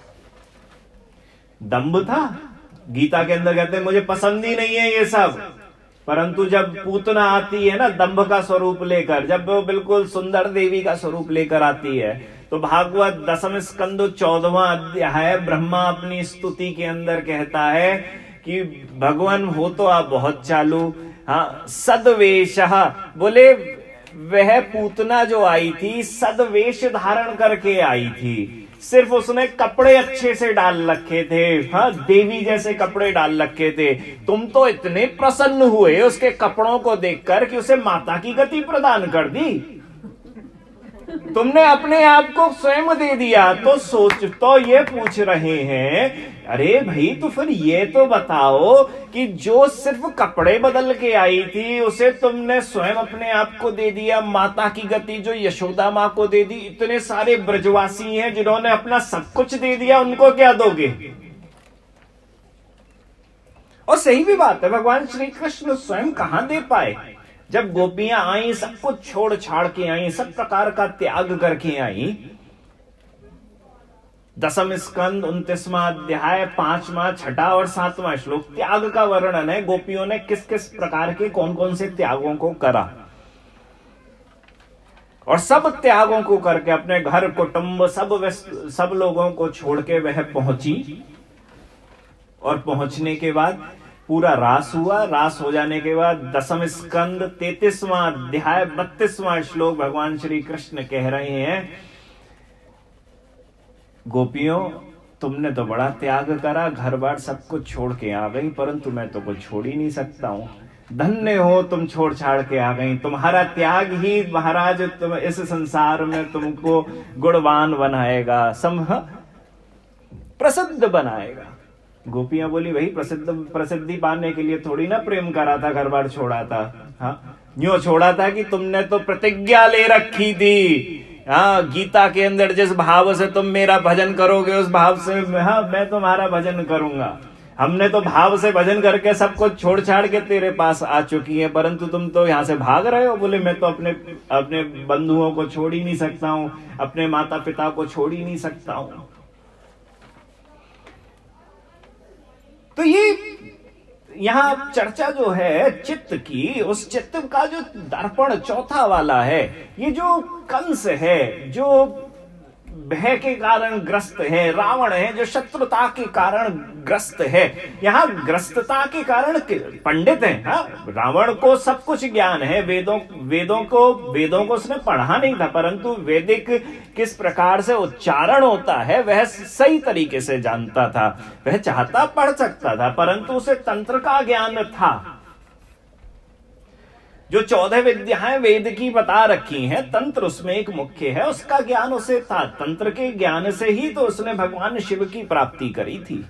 दंभ था, गीता के अंदर कहते हैं मुझे पसंद ही नहीं है ये सब, परंतु जब पूतना आती है ना दंभ का स्वरूप लेकर, जब वो बिल्कुल सुंदर देवी का स्वरूप लेकर आती है, तो भागवत दसम स्कंद चौदहवां अध्याय ब्रह्मा अपनी स्तुति के अंदर कहता है कि भगवान हो तो आप बहुत चालू, हाँ, सदवेश। बोले वह पूतना जो आई थी सदवेश धारण करके आई थी, सिर्फ उसने कपड़े अच्छे से डाल रखे थे, हाँ, देवी जैसे कपड़े डाल रखे थे। तुम तो इतने प्रसन्न हुए उसके कपड़ों को देखकर कि उसे माता की गति प्रदान कर दी, तुमने अपने आप को स्वयं दे दिया। तो सोच, तो ये पूछ रहे हैं, अरे भाई तो फिर ये तो बताओ कि जो सिर्फ कपड़े बदल के आई थी उसे तुमने स्वयं अपने आप को दे दिया, माता की गति जो यशोदा माँ को दे दी। इतने सारे ब्रजवासी हैं जिन्होंने अपना सब कुछ दे दिया, उनको क्या दोगे? और सही भी बात है, भगवान श्री कृष्ण स्वयं कहां दे पाए। जब गोपियां आई, सब कुछ छोड़ छाड़ के आई, सब प्रकार का त्याग करके आई। दसम स्कंद उनतीसवां अध्याय पांचवा, छठा और सातवां श्लोक त्याग का वर्णन है, गोपियों ने किस किस प्रकार के कौन कौन से त्यागों को करा। और सब त्यागों को करके अपने घर कुटुंब सब सब लोगों को छोड़ के वह पहुंची। और पहुंचने के बाद पूरा रास हुआ। रास हो जाने के बाद दसम स्कंद तैतीसवां अध्याय बत्तीसवां श्लोक भगवान श्री कृष्ण कह रहे हैं, गोपियों तुमने तो बड़ा त्याग करा, घर बार सब कुछ छोड़ के आ गई, परंतु मैं तो कुछ छोड़ ही नहीं सकता हूं। धन्य हो तुम छोड़ छाड़ के आ गई, तुम्हारा त्याग ही महाराज तुम इस संसार में तुमको गुणवान बनाएगा, सम प्रसिद्ध बनाएगा। गोपियां बोली, भाई प्रसिद्ध प्रसिद्धि पाने के लिए थोड़ी ना प्रेम करा था, घर बार छोड़ा था, हाँ, यूं छोड़ा था कि तुमने तो प्रतिज्ञा ले रखी थी, हाँ, गीता के अंदर जिस भाव से तुम मेरा भजन करोगे उस भाव से हाँ मैं तुम्हारा भजन करूंगा। हमने तो भाव से भजन करके सब कुछ छोड़ छाड़ के तेरे पास आ चुकी है, परंतु तुम तो यहां से भाग रहे हो। बोले मैं तो अपने अपने बंधुओं को छोड़ ही नहीं सकता हूं, अपने माता पिता को छोड़ ही नहीं सकता हूं। तो ये यहां चर्चा जो है चित्त की, उस चित्त का जो दर्पण चौथा वाला है, ये जो कंस है, जो भय के कारण ग्रस्त है, रावण है जो शत्रुता के कारण ग्रस्त है। यहाँ ग्रस्तता के कारण पंडित है, हाँ, रावण को सब कुछ ज्ञान है, वेदों वेदों को वेदों को उसने पढ़ा नहीं था, परंतु वैदिक किस प्रकार से उच्चारण होता है वह सही तरीके से जानता था। वह चाहता पढ़ सकता था, परंतु उसे तंत्र का ज्ञान था। जो चौदह विद्याएं वेद की बता रखी हैं, तंत्र उसमें एक मुख्य है, उसका ज्ञान उसे था। तंत्र के ज्ञान से ही तो उसने भगवान शिव की प्राप्ति करी थी।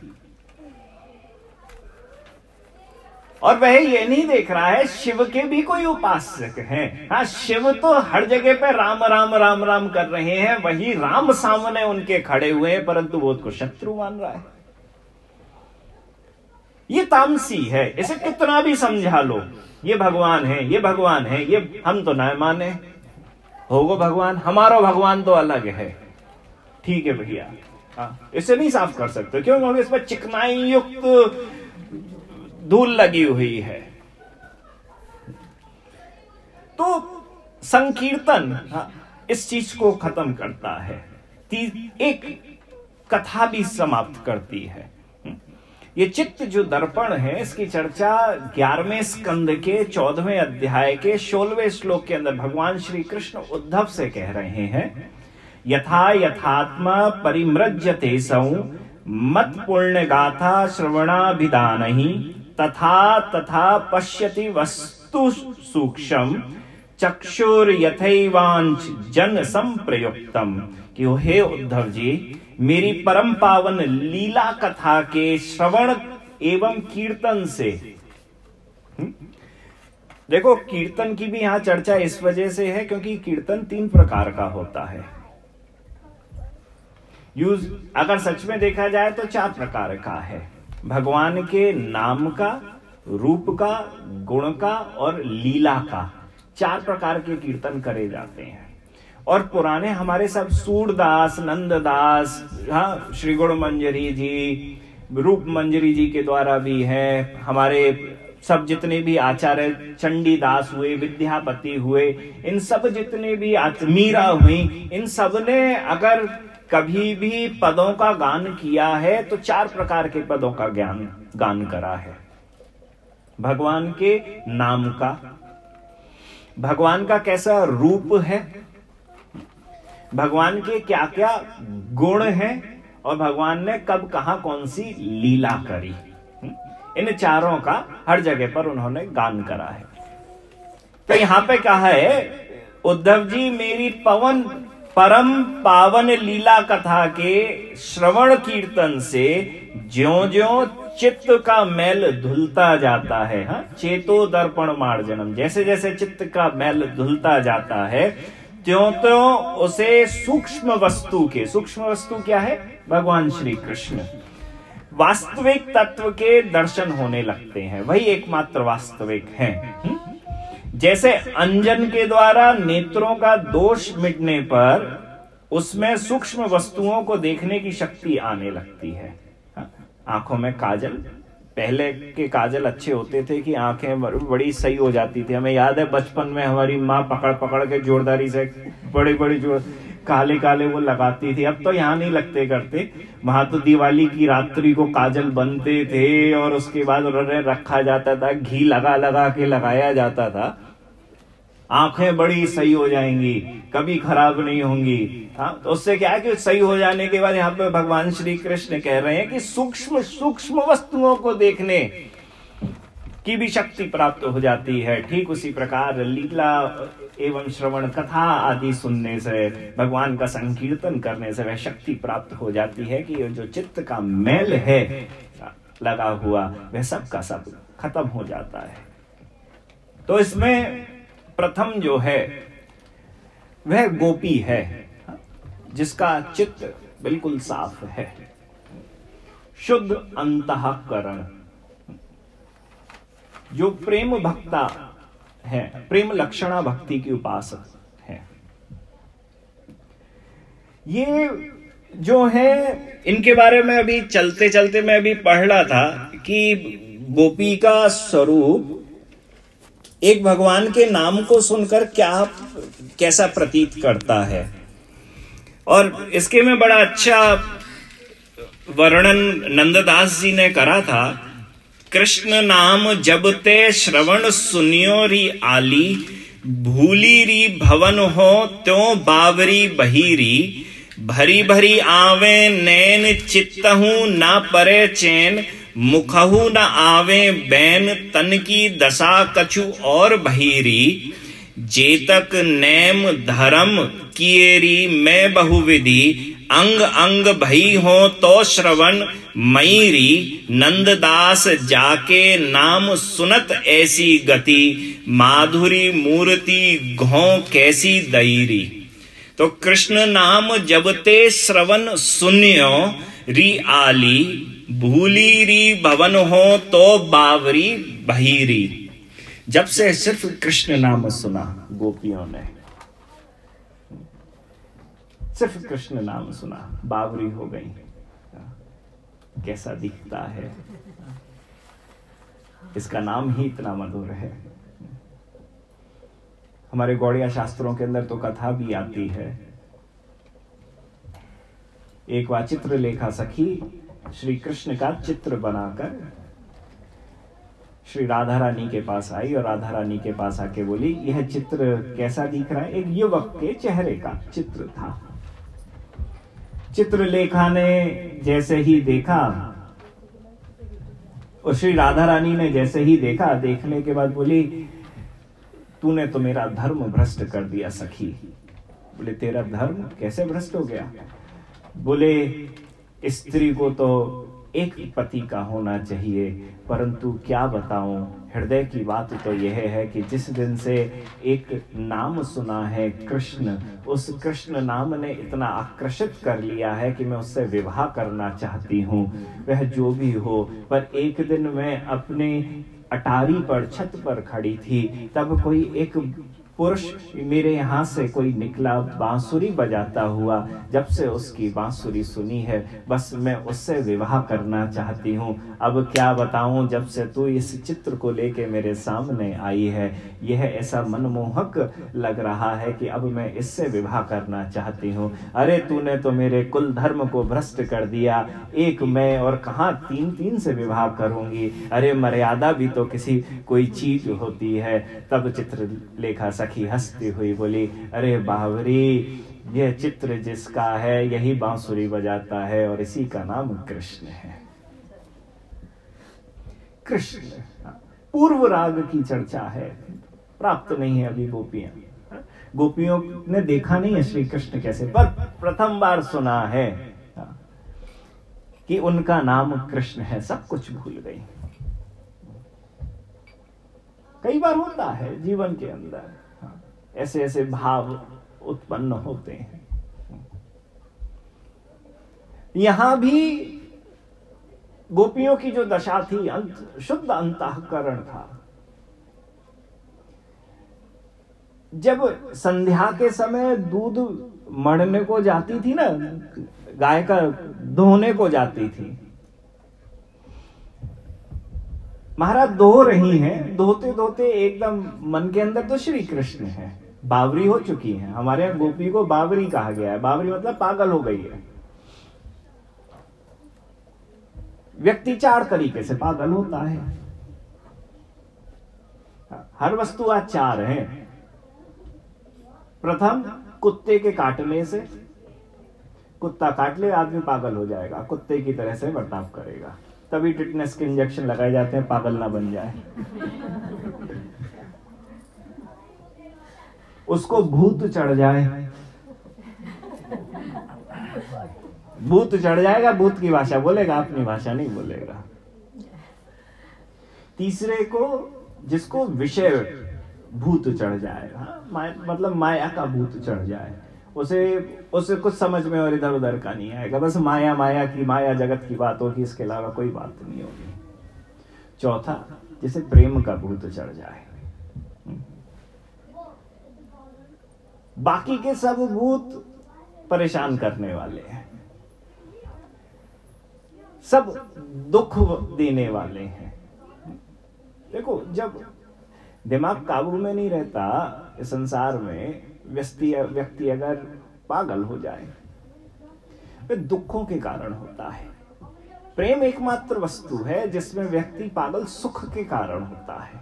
और वह ये नहीं देख रहा है शिव के भी कोई उपासक हैं। हाँ, शिव तो हर जगह पे राम राम राम राम कर रहे हैं, वही राम सामने उनके खड़े हुए हैं, परंतु वो उसको शत्रु मान रहा है। ये तामसी है, इसे कितना भी समझा लो, ये भगवान है, ये भगवान है, ये हम तो ना माने, होगो भगवान, हमारा भगवान तो अलग है। ठीक है भैया, हाँ, इसे नहीं साफ कर सकते, क्यों? क्योंकि इस पर चिकनाई युक्त धूल लगी हुई है। तो संकीर्तन, हाँ, इस चीज को खत्म करता है, एक कथा भी समाप्त करती है। ये चित्त जो दर्पण है, इसकी चर्चा ग्यारहवें स्कंद के चौदहवें अध्याय के सोलहवें श्लोक के अंदर भगवान श्री कृष्ण उद्धव से कह रहे हैं। यथा यथात्मा परिमृज्यते सौ मत पुण्य गाथा श्रवणाभिधानहि तथा तथा पश्यति वस्तु सूक्ष्म चक्षुर यथैवांच जन संप्रयुक्तम। कि हे उद्धव जी, मेरी परम पावन लीला कथा के श्रवण एवं कीर्तन से, देखो कीर्तन की भी यहां चर्चा इस वजह से है क्योंकि कीर्तन तीन प्रकार का होता है। यूज अगर सच में देखा जाए तो चार प्रकार का है। भगवान के नाम का, रूप का, गुण का और लीला का, चार प्रकार के कीर्तन करे जाते हैं। और पुराने हमारे सब सूरदास, नंददास, हाँ, श्री गुण मंजरी जी, रूप मंजरी जी के द्वारा भी है, हमारे सब जितने भी आचार्य चंडीदास हुए, विद्यापति हुए, इन सब जितने भी मीरा हुई, इन सब ने अगर कभी भी पदों का गान किया है तो चार प्रकार के पदों का ज्ञान गान करा है। भगवान के नाम का, भगवान का कैसा रूप है, भगवान के क्या क्या गुण हैं, और भगवान ने कब कहां कौन सी लीला करी, इन चारों का हर जगह पर उन्होंने गान करा है। तो यहां पे कहा है, उद्धव जी मेरी पवन परम पावन लीला कथा के श्रवण कीर्तन से ज्यों ज्यों चित्त का मैल धुलता जाता है, हाँ, चेतो दर्पण मार्जनम, जैसे जैसे चित्त का मैल धुलता जाता है त्यों त्यों उसे सूक्ष्म वस्तु के, सूक्ष्म वस्तु क्या है? भगवान श्री कृष्ण, वास्तविक तत्व के दर्शन होने लगते हैं, वही एकमात्र वास्तविक हैं। जैसे अंजन के द्वारा नेत्रों का दोष मिटने पर उसमें सूक्ष्म वस्तुओं को देखने की शक्ति आने लगती है। आंखों में काजल, पहले के काजल अच्छे होते थे कि आंखें बड़ी सही हो जाती थी। हमें याद है बचपन में हमारी माँ पकड़ पकड़ के जोरदारी से बड़ी बड़ी जोर काले काले वो लगाती थी। अब तो यहाँ नहीं लगते करते, वहां तो दिवाली की रात्रि को काजल बनते थे और उसके बाद उन्होंने रखा जाता था, घी लगा लगा के लगाया जाता था। आंखें बड़ी सही हो जाएंगी, कभी खराब नहीं होंगी। हाँ, तो उससे क्या है कि सही हो जाने के बाद यहाँ पे भगवान श्री कृष्ण कह रहे हैं कि सूक्ष्म सूक्ष्म वस्तुओं को देखने की भी शक्ति प्राप्त हो जाती है। ठीक उसी प्रकार लीला एवं श्रवण कथा आदि सुनने से, भगवान का संकीर्तन करने से वह शक्ति प्राप्त हो जाती है कि जो चित्त का मैल है लगा हुआ, वह सब का सब खत्म हो जाता है। तो इसमें प्रथम जो है वह गोपी है, जिसका चित्त बिल्कुल साफ है, शुद्ध अंतःकरण, जो प्रेम भक्ता है, प्रेम लक्षणा भक्ति की उपासक है। ये जो है, इनके बारे में अभी चलते चलते मैं अभी पढ़ रहा था कि गोपी का स्वरूप एक भगवान के नाम को सुनकर क्या कैसा प्रतीत करता है। और इसके में बड़ा अच्छा वर्णन नंददास जी ने करा था। कृष्ण नाम जब ते श्रवण सुनियो री आली, भूली री भवन हो त्यों बावरी बहीरी, भरी भरी आवे नैन चित्तहूं ना परे चैन, मुखहु न आवे बैन तन की दशा कछु और भीरी, जेतक नेम धर्म किएरी मैं बहुविधि, अंग अंग भई हो तो श्रवण मयरी, नंददास जाके नाम सुनत ऐसी गति, माधुरी मूर्ति घों कैसी दईरी। तो कृष्ण नाम जब ते श्रवण सुन्यो, री आली भूली री भवन हो तो बावरी बहीरी। जब से सिर्फ कृष्ण नाम सुना गोपियों ने, सिर्फ कृष्ण नाम सुना, बावरी हो गई। कैसा दिखता है, इसका नाम ही इतना मधुर है। हमारे गौड़िया शास्त्रों के अंदर तो कथा भी आती है। एक बार चित्रलेखा सखी श्री कृष्ण का चित्र बनाकर श्री राधा रानी के पास आई और राधा रानी के पास आके बोली, यह चित्र कैसा दिख रहा है? एक युवक के चेहरे का चित्र था। चित्रलेखा ने जैसे ही देखा और श्री राधा रानी ने जैसे ही देखा, देखने के बाद बोली, तूने तो मेरा धर्म भ्रष्ट कर दिया सखी। बोले, तेरा धर्म कैसे भ्रष्ट हो गया? बोले, स्त्री को तो एक पति का होना चाहिए, परंतु क्या बताऊं, हृदय की बात तो यह है कि जिस दिन से एक नाम सुना है कृष्ण, उस कृष्ण नाम ने इतना आकर्षित कर लिया है कि मैं उससे विवाह करना चाहती हूँ। वह जो भी हो, पर एक दिन मैं अपने अटारी पर, छत पर खड़ी थी, तब कोई एक पुरुष मेरे यहाँ से कोई निकला बांसुरी बजाता हुआ। जब से उसकी बांसुरी सुनी है, बस मैं उससे विवाह करना चाहती हूँ। अब क्या बताऊं, जब से तू इस चित्र को लेके मेरे सामने आई है, यह ऐसा मनमोहक लग रहा है कि अब मैं इससे विवाह करना चाहती हूँ। अरे तूने तो मेरे कुल धर्म को भ्रष्ट कर दिया, एक मैं और कहाँ तीन तीन से विवाह करूंगी। अरे मर्यादा भी तो किसी कोई चीज होती है। तब चित्रलेखा सखी हंसती हुई बोली, अरे बावरी, यह चित्र जिसका है यही बांसुरी बजाता है और इसी का नाम कृष्ण है। कृष्ण पूर्व राग की चर्चा है, प्राप्त नहीं है अभी गोपियां। गोपियों ने देखा नहीं है श्री कृष्ण कैसे, पर प्रथम बार सुना है कि उनका नाम कृष्ण है, सब कुछ भूल गई। कई बार होता है जीवन के अंदर, ऐसे ऐसे भाव उत्पन्न होते हैं। यहां भी गोपियों की जो दशा थी, अंत शुद्ध अंतःकरण था। जब संध्या के समय दूध मढ़ने को जाती थी ना, गाय का दोहने को जाती थी, महाराज दो रही हैं, दोते दोते एकदम मन के अंदर तो श्री कृष्ण है, बावरी हो चुकी है। हमारे यहाँ गोपी को बावरी कहा गया है। बावरी मतलब पागल हो गई है। व्यक्ति चार तरीके से पागल होता है। हर वस्तु आज चार है। प्रथम, कुत्ते के काटने से, कुत्ता काट ले आदमी पागल हो जाएगा, कुत्ते की तरह से बर्ताव करेगा। तभी टिटनेस के इंजेक्शन लगाए जाते हैं, पागल ना बन जाए। उसको भूत चढ़ जाए, भूत चढ़ जाएगा, भूत की भाषा बोलेगा, अपनी भाषा नहीं बोलेगा। तीसरे को, जिसको विषय भूत चढ़ जाएगा, मतलब माया का भूत चढ़ जाए, उसे उसे कुछ समझ में और इधर उधर का नहीं आएगा, बस माया माया की, माया जगत की बात होगी, इसके अलावा कोई बात नहीं होगी। चौथा, जिसे प्रेम का भूत चढ़ जाए। बाकी के सब भूत परेशान करने वाले हैं, सब दुख देने वाले हैं। देखो, जब दिमाग काबू में नहीं रहता इस संसार में, व्यक्ति व्यक्ति अगर पागल हो जाए, वह दुखों के कारण होता है। प्रेम एकमात्र वस्तु है जिसमें व्यक्ति पागल सुख के कारण होता है।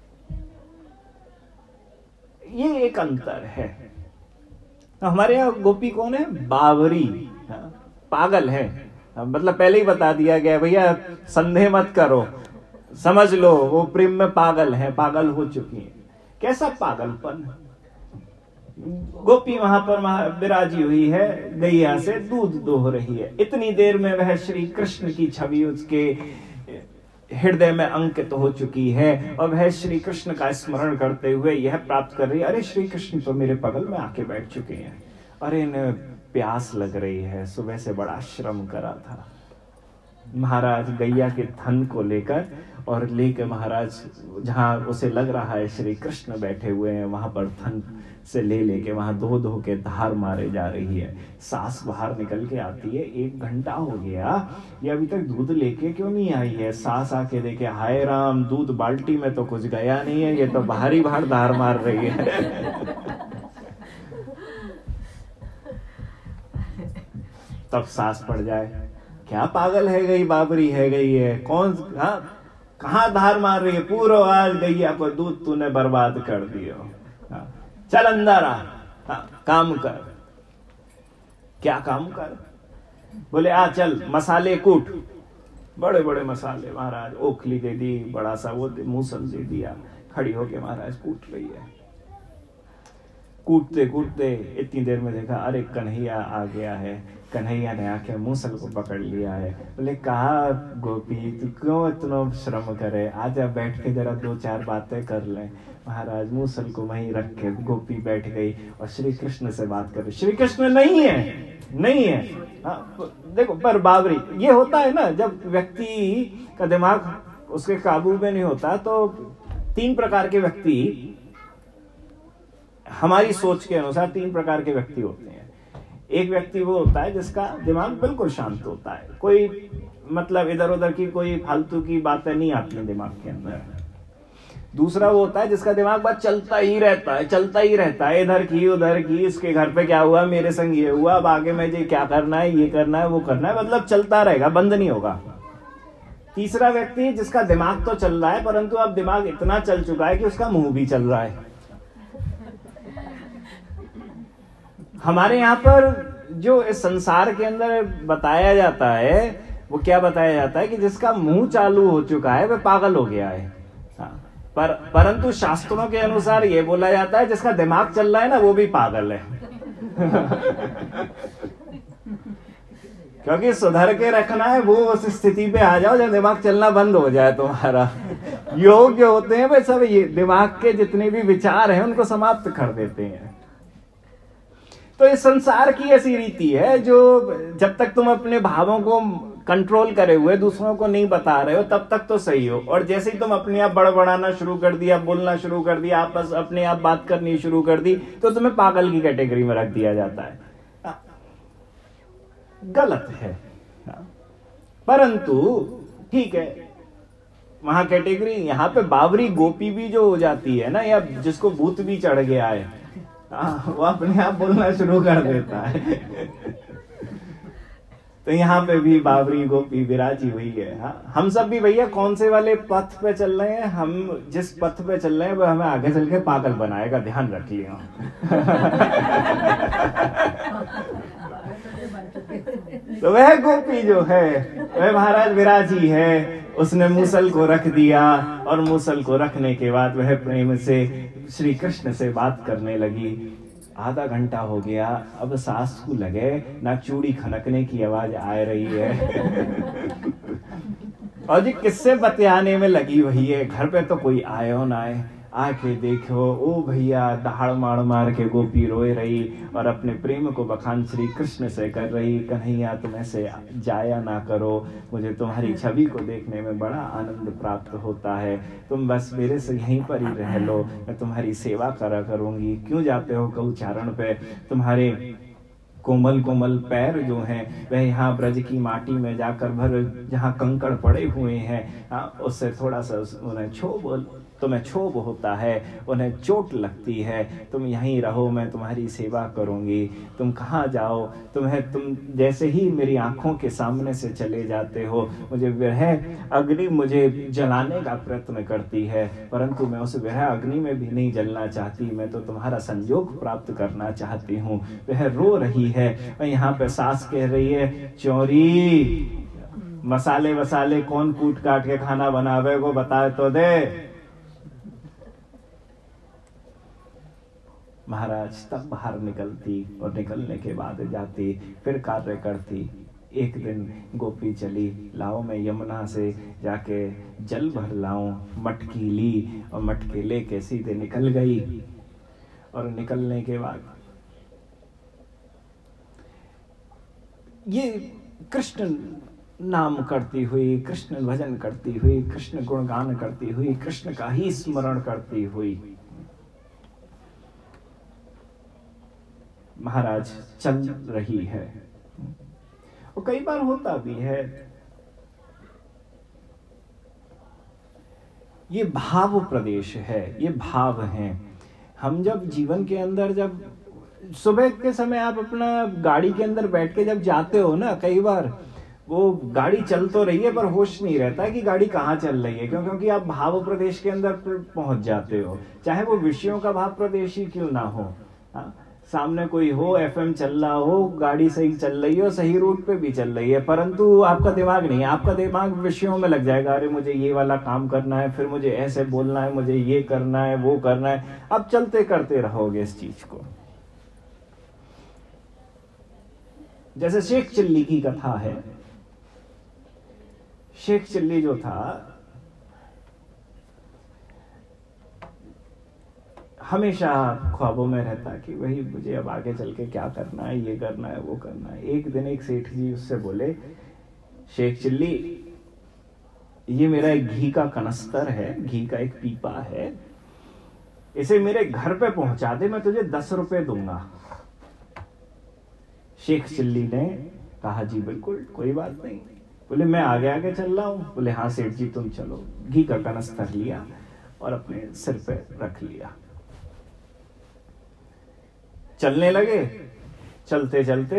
ये एक अंतर है। हमारे यहाँ गोपी कौन है? बावरी, पागल है। मतलब पहले ही बता दिया गया भैया संदेह मत करो, समझ लो वो प्रेम में पागल है, पागल हो चुकी है। कैसा पागलपन। गोपी वहां पर विराजी हुई है, गैया से दूध दोह रही है। इतनी देर में वह श्री कृष्ण की छवि उसके हृदय में अंकित हो चुकी है और वह श्री कृष्ण का स्मरण करते हुए यह प्राप्त कर रही है, अरे श्री कृष्ण तो मेरे बगल में आके बैठ चुके हैं, अरे इन्हें प्यास लग रही है, सुबह से बड़ा श्रम करा था। महाराज गैया के थन को लेकर और लेकर महाराज जहां उसे लग रहा है श्री कृष्ण बैठे हुए हैं वहां पर थन से ले लेके वहां दो दो के धार मारे जा रही है। सास बाहर निकल के आती है, एक घंटा हो गया ये अभी तक दूध लेके क्यों नहीं आई है। सास आके देखे, हाय राम, दूध बाल्टी में तो कुछ गया नहीं है, ये तो बाहर ही बाहर धार मार रही है। तब सास पड़ जाए, क्या पागल है गई, बाबरी है गई है, कौन हाँ कहाँ धार मार रही है, पूरा आज गैया को दूध तूने बर्बाद कर दिया, हाँ, चल अंदर आ, हाँ, काम कर। क्या काम कर? बोले आ चल मसाले कूट। बड़े बड़े मसाले महाराज, ओखली दे दी, बड़ा सा वो मूसल दे दिया, खड़ी होके महाराज कूट रही है। कूटते कूटते इतनी देर में देखा, अरे कन्हैया आ गया है। कन्हैया ने आके मूसल को पकड़ लिया है। बोले कहा गोपी तू क्यों इतना श्रम करे, आजा बैठ के जरा दो चार बातें कर ले। महाराज मूसल को वहीं रख के गोपी बैठ गई और श्री कृष्ण से बात कर रही। श्री कृष्ण नहीं है, नहीं है। हाँ, देखो पर बाबरी ये होता है ना, जब व्यक्ति का दिमाग उसके काबू में नहीं होता तो तीन प्रकार के व्यक्ति, हमारी सोच के अनुसार तीन प्रकार के व्यक्ति होते हैं। एक व्यक्ति वो होता है जिसका दिमाग बिल्कुल शांत होता है, कोई मतलब इधर उधर की कोई फालतू की बातें नहीं आती हैं दिमाग के अंदर। दूसरा वो होता है जिसका दिमाग बस चलता ही रहता है, चलता ही रहता है, इधर की उधर की, इसके घर पे क्या हुआ, मेरे संग ये हुआ, अब आगे में ये क्या करना है, ये करना है, वो करना है, मतलब चलता रहेगा, बंद नहीं होगा। तीसरा व्यक्ति जिसका दिमाग तो चल रहा है परंतु अब दिमाग इतना चल चुका है कि उसका मुंह भी चल रहा है। हमारे यहाँ पर जो इस संसार के अंदर बताया जाता है वो क्या बताया जाता है कि जिसका मुंह चालू हो चुका है वह पागल हो गया है। हाँ, पर परंतु शास्त्रों के अनुसार ये बोला जाता है जिसका दिमाग चल रहा है ना वो भी पागल है। क्योंकि सुधर के रखना है, वो उस स्थिति पे आ जाओ जब दिमाग चलना बंद हो जाए तुम्हारा। योग जो होते हैं वे सब ये दिमाग के जितने भी विचार हैं उनको समाप्त कर देते हैं। तो इस संसार की ऐसी रीति है जो जब तक तुम अपने भावों को कंट्रोल करे हुए दूसरों को नहीं बता रहे हो तब तक तो सही हो, और जैसे ही तुम अपने आप बड़बड़ाना शुरू कर दिया, बोलना शुरू कर दिया, आपस अपने आप बात करनी शुरू कर दी तो तुम्हें पागल की कैटेगरी में रख दिया जाता है। गलत है। परंतु ठीक है, वहां कैटेगरी, यहाँ पे बावरी गोपी भी जो हो जाती है ना, या जिसको भूत भी चढ़ गया है, वो अपने आप बोलना शुरू कर देता है। तो यहाँ पे भी बावरी गोपी विराजी हुई है। हाँ, हम सब भी भैया कौन से वाले पथ पे चल रहे हैं, हम जिस पथ पे चल रहे हैं वो हमें आगे चल के पागल बनाएगा, ध्यान रखिए। तो वह गोपी जो है वह महाराज विराजी है, उसने मूसल को रख दिया और मूसल को रखने के बाद वह प्रेम से श्री कृष्ण से बात करने लगी। आधा घंटा हो गया, अब सास को लगे ना चूड़ी खनकने की आवाज आ रही है और जी किससे बतियाने में लगी हुई है, घर पे तो कोई आयो ना आए, आके देखो ओ भैया दहाड़ मार मार के गोपी रोए रही और अपने प्रेम को बखान श्री कृष्ण से कर रही। कन्हैया तुम ऐसे जाया ना करो, मुझे तुम्हारी छवि को देखने में बड़ा आनंद प्राप्त होता है, तुम बस मेरे से यहीं पर ही रह लो, मैं तुम्हारी सेवा करा करूंगी। क्यों जाते हो गौ चारण पे, तुम्हारे कोमल कोमल पैर जो हैं वह यहाँ ब्रज की माटी में जाकर भर जहाँ कंकड़ पड़े हुए हैं उससे थोड़ा सा उन्हें छो बोल तुम्हें क्षोभ होता है, उन्हें चोट लगती है, तुम यहीं रहो, मैं तुम्हारी सेवा करूंगी। तुम कहाँ जाओ, तुम्हें तुम जैसे ही मेरी आंखों के सामने से चले जाते हो, मुझे विरह अग्नि मुझे जलाने का प्रयत्न करती है, परंतु मैं उस विरह अग्नि में भी नहीं जलना चाहती, मैं तो तुम्हारा संयोग प्राप्त करना चाहती हूँ। वह रो रही है और यहाँ पे सास कह रही है, चोरी मसाले वसाले कौन कूट काट के खाना बनावे को बताए तो दे। महाराज तब बाहर निकलती और निकलने के बाद जाती, फिर कार्य करती। एक दिन गोपी चली, लाओ मैं यमुना से जाके जल भर लाऊं, मटकी ली और मटके लेके सीधे निकल गई। और निकलने के बाद ये कृष्ण नाम करती हुई, कृष्ण भजन करती हुई, कृष्ण गुणगान करती हुई, कृष्ण का ही स्मरण करती हुई महाराज चल रही है। और कई बार होता भी है, ये भाव प्रदेश है, ये भाव हैं। हम जब जीवन के अंदर, जब सुबह के समय आप अपना गाड़ी के अंदर बैठ के जब जाते हो ना, कई बार वो गाड़ी चल तो रही है पर होश नहीं रहता कि गाड़ी कहाँ चल रही है, क्यों? क्योंकि आप भाव प्रदेश के अंदर पहुंच जाते हो, चाहे वो विषयों का भाव प्रदेश ही क्यों ना हो। हा? सामने कोई हो, एफएम चल रहा हो, गाड़ी सही चल रही हो, सही रूट पे भी चल रही है, परंतु आपका दिमाग नहीं है, आपका दिमाग विषयों में लग जाएगा। अरे मुझे ये वाला काम करना है, फिर मुझे ऐसे बोलना है, मुझे ये करना है, वो करना है। अब चलते करते रहोगे इस चीज को। जैसे शेख चिल्ली की कथा है। शेख चिल्ली जो था, हमेशा ख्वाबों में रहता कि वही मुझे अब आगे चल के क्या करना है, ये करना है, वो करना है। एक दिन एक सेठ जी उससे बोले, शेख चिल्ली, ये मेरा एक घी का कनस्तर है, घी का एक पीपा है, इसे मेरे घर पे पहुंचा दे, मैं तुझे दस रुपए दूंगा। शेख चिल्ली ने कहा, जी बिल्कुल, कोई बात नहीं। बोले, मैं आगे आगे चल रहा हूं। बोले, हाँ सेठ जी तुम चलो। घी का कनस्तर लिया और अपने सिर पे रख लिया, चलने लगे। चलते चलते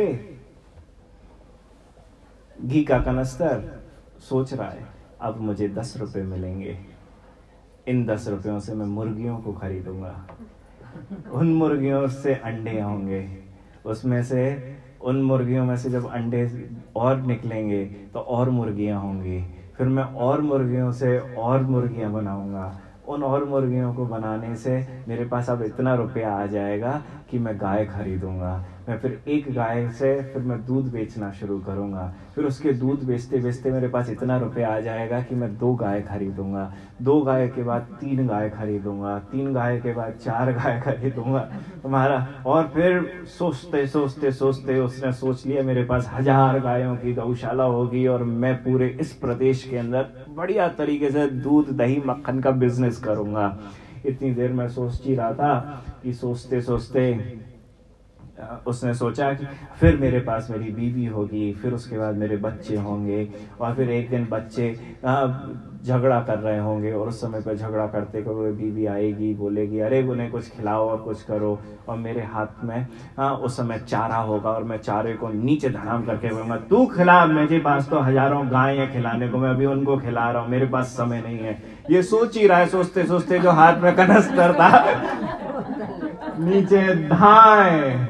घी का कनस्तर सोच रहा है, अब मुझे दस रुपए मिलेंगे, इन दस रुपयों से मैं मुर्गियों को खरीदूंगा, उन मुर्गियों से अंडे होंगे, उसमें से उन मुर्गियों में से जब अंडे और निकलेंगे तो और मुर्गियां होंगी, फिर मैं और मुर्गियों से और मुर्गियां बनाऊंगा, उन और मुर्गियों को बनाने से मेरे पास अब इतना रुपया आ जाएगा कि मैं गाय खरीदूंगा। मैं फिर एक गाय से फिर मैं दूध बेचना शुरू करूंगा, फिर उसके दूध बेचते बेचते मेरे पास इतना रुपया आ जाएगा कि मैं दो गाय खरीदूंगा, दो गाय के बाद तीन गाय खरीदूंगा, तीन गाय के बाद चार गाय खरीदूंगा तुम्हारा। और फिर सोचते सोचते सोचते उसने सोच लिया, मेरे पास हजार गायों की गौशाला होगी और मैं पूरे इस प्रदेश के अंदर बढ़िया तरीके से दूध दही मक्खन का बिजनेस करूंगा। इतनी देर में सोच ही रहा था कि सोचते सोचते उसने सोचा कि फिर मेरे पास मेरी बीवी होगी, फिर उसके बाद मेरे बच्चे होंगे, और फिर एक दिन बच्चे झगड़ा कर रहे होंगे और उस समय पर झगड़ा करते हुए बीवी आएगी, बोलेगी, अरे उन्हें कुछ खिलाओ और कुछ करो, और मेरे हाथ में हाँ उस समय चारा होगा और मैं चारे को नीचे धड़ाम करके बोलूंगा, तू खिला, मेरे पास तो हजारों गाय हैं खिलाने को, मैं अभी उनको खिला रहा हूँ, मेरे पास समय नहीं है। ये सोच ही रहा है, सोचते सोचते जो हाथ में कनस्तर था नीचे धाए,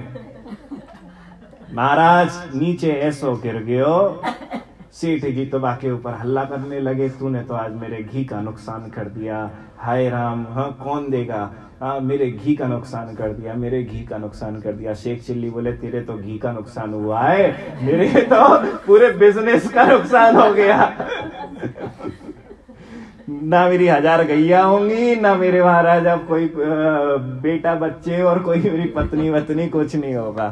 महाराज नीचे ऐसो गिर गयो। सेठ जी तो बाके ऊपर हल्ला करने लगे, तूने तो आज मेरे घी का नुकसान कर दिया, हाय राम, हाँ कौन देगा, हाँ मेरे घी का नुकसान कर दिया, मेरे घी का नुकसान कर दिया। शेख चिल्ली बोले, तेरे तो घी का नुकसान हुआ है, मेरे तो पूरे बिजनेस का नुकसान हो गया। ना मेरी हजार गैया होंगी, ना मेरे महाराज अब कोई बेटा बच्चे और कोई मेरी पत्नी वतनी, कुछ नहीं होगा।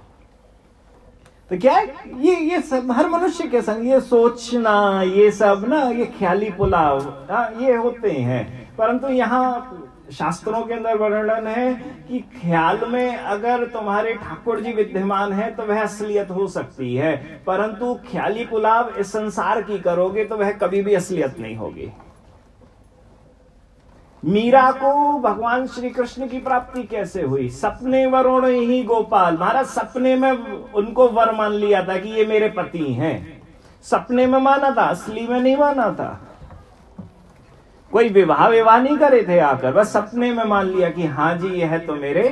तो क्या है ये ये सब हर मनुष्य के संग ये सोचना, ये सब ना, ये ख्याली पुलाव ये होते हैं। परंतु यहाँ शास्त्रों के अंदर वर्णन है कि ख्याल में अगर तुम्हारे ठाकुर जी विद्यमान है तो वह असलियत हो सकती है, परंतु ख्याली पुलाव इस संसार की करोगे तो वह कभी भी असलियत नहीं होगी। मीरा को भगवान श्री कृष्ण की प्राप्ति कैसे हुई? सपने वरुण ही गोपाल, महाराज सपने में उनको वर मान लिया था कि ये मेरे पति हैं, सपने में माना था, असली में नहीं माना था। कोई विवाह विवाह नहीं करे थे आकर, बस सपने में मान लिया कि हाँ जी यह तो मेरे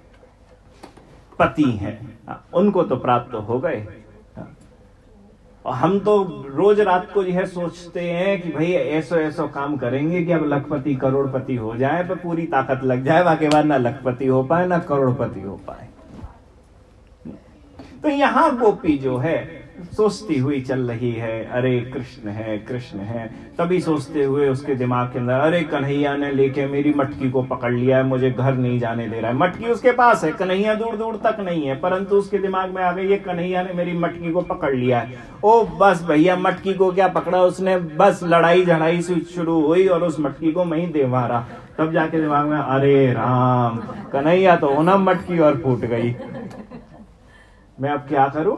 पति हैं। उनको तो प्राप्त हो गए। और हम तो रोज रात को यह सोचते हैं कि भाई ऐसो ऐसो काम करेंगे कि अब लखपति करोड़पति हो जाए, पर पूरी ताकत लग जाए, बाकी बाद ना लखपति हो पाए ना करोड़पति हो पाए। तो यहां गोपी जो है सोचती हुई चल रही है, अरे कृष्ण है कृष्ण है। तभी सोचते हुए उसके दिमाग के अंदर, अरे कन्हैया ने लेके मेरी मटकी को पकड़ लिया है, मुझे घर नहीं जाने दे रहा है। मटकी उसके पास है, कन्हैया दूर दूर तक नहीं है, परंतु उसके दिमाग में आ गई ये कन्हैया ने मेरी मटकी को पकड़ लिया है। ओ बस भैया, मटकी को क्या पकड़ा उसने, बस लड़ाई झड़ाई से शुरू हुई और उस मटकी को मैं ही दे मारा। तब जाके दिमाग में, अरे राम, कन्हैया तो होना मटकी और फूट गई, मैं अब क्या करूं।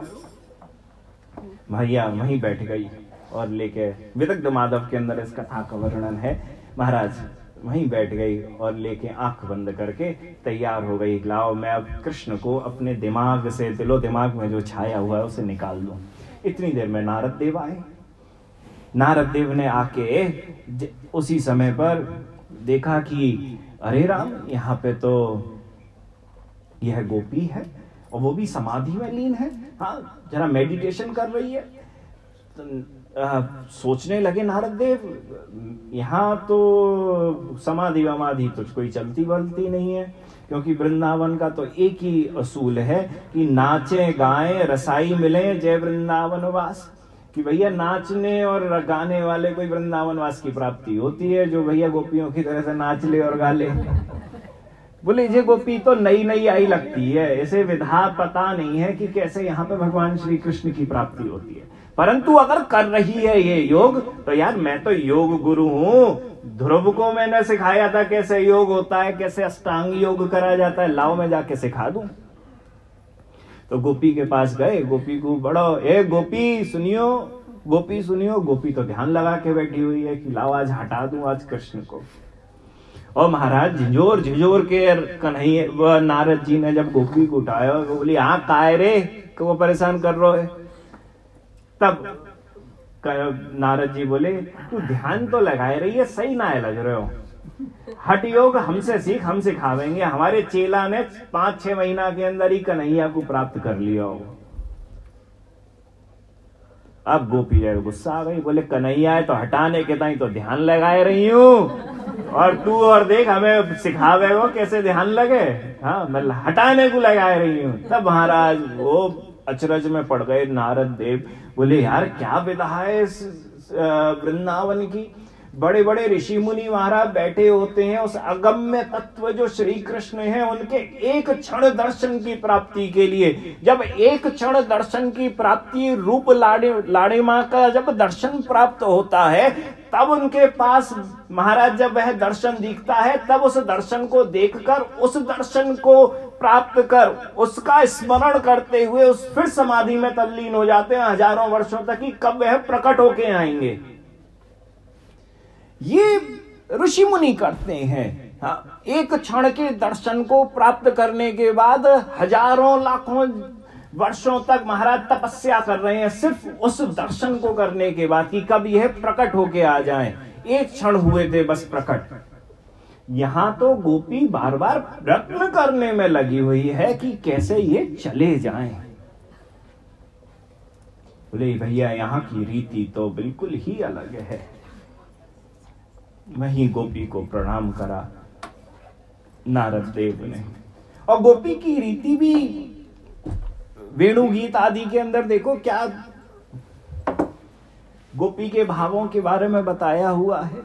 भैया वहीं बैठ गई और लेके, विदग्ध माधव के अंदर इस कथा का वर्णन है, महाराज वहीं बैठ गई और लेके आंख बंद करके तैयार हो गई, लाओ मैं अब कृष्ण को अपने दिमाग से, दिलो दिमाग में जो छाया हुआ है उसे निकाल दूं। इतनी देर में नारद देव आए। नारद देव ने आके उसी समय पर देखा कि अरे राम, यहाँ पे तो यह गोपी है और वो भी समाधि में लीन है, हाँ जरा मेडिटेशन कर रही है। तो आ, सोचने लगे नारद देव, यहाँ तो समाधि वमाधि तो कोई चलती बलती नहीं है, क्योंकि वृंदावन का तो एक ही असूल है कि नाचे गाएं रसाई मिले जय वृंदावन वास। कि भैया नाचने और गाने वाले कोई वृंदावन वास की प्राप्ति होती है, जो भैया गोपियों की तरह से नाच ले और गा ले। बोले ये गोपी तो नई नई आई लगती है, ऐसे विधा पता नहीं है कि कैसे यहाँ पे भगवान श्री कृष्ण की प्राप्ति होती है। परंतु अगर कर रही है ये योग, तो यार मैं तो योग गुरु हूं, ध्रुव को मैंने सिखाया था कैसे योग होता है, कैसे अष्टांग योग करा जाता है, लाओ मैं जाके सिखा दूं। तो गोपी के पास गए, गोपी को बड़ो, ए गोपी सुनियो, गोपी सुनियो। गोपी तो ध्यान लगा के बैठी हुई है कि लाओ आज हटा दूं आज कृष्ण को। और महाराज झिझोर झिझोर के कन्हैया नारद जी ने जब गोपी को उठाया, वो बोली हाँ काय रे को परेशान कर रहे हो। तब नारद जी बोले तू ध्यान तो लगाए रही है, सही ना लग रहे हो, हठ योग हमसे सीख, हम सिखावेंगे। हमारे चेला ने पांच छह महीना के अंदर ही कन्हैया को प्राप्त कर लिया हो। अब गोपी जय गुस्सा आ गई, बोले कन्हैया है तो हटाने के ताई तो ध्यान लगाए रही हूं, और तू और देख हमें सिखावे हो कैसे ध्यान लगे। हाँ मैं हटाने को लगाए रही हूं। तब महाराज वो अचरज में पड़ गए नारद देव, बोले यार क्या विधा है इस वृंदावन की, बड़े बड़े ऋषि मुनि महाराज बैठे होते हैं, उस अगम्य तत्व जो श्री कृष्ण है उनके एक क्षण दर्शन की प्राप्ति के लिए, जब एक क्षण दर्शन की प्राप्ति रूप लाड़े लाड़े माँ का जब दर्शन प्राप्त होता है, तब उनके पास महाराज जब वह दर्शन दिखता है, तब उस दर्शन को देखकर उस दर्शन को प्राप्त कर उसका स्मरण करते हुए उस फिर समाधि में तल्लीन हो जाते हैं हजारों वर्षों तक कि कब वह प्रकट होके आएंगे। ये ऋषि मुनि करते हैं। हाँ, एक क्षण के दर्शन को प्राप्त करने के बाद हजारों लाखों वर्षों तक महाराज तपस्या कर रहे हैं सिर्फ उस दर्शन को करने के बाद कि कब यह प्रकट होके आ जाएं। एक क्षण हुए थे बस प्रकट। यहां तो गोपी बार बार प्रयत्न करने में लगी हुई है कि कैसे ये चले जाएं। बोले भैया यहाँ की रीति तो बिल्कुल ही अलग है। वहीं गोपी को प्रणाम करा नारद देव ने। और गोपी की रीति भी वेणु गीत आदि के अंदर देखो क्या गोपी के भावों के बारे में बताया हुआ है।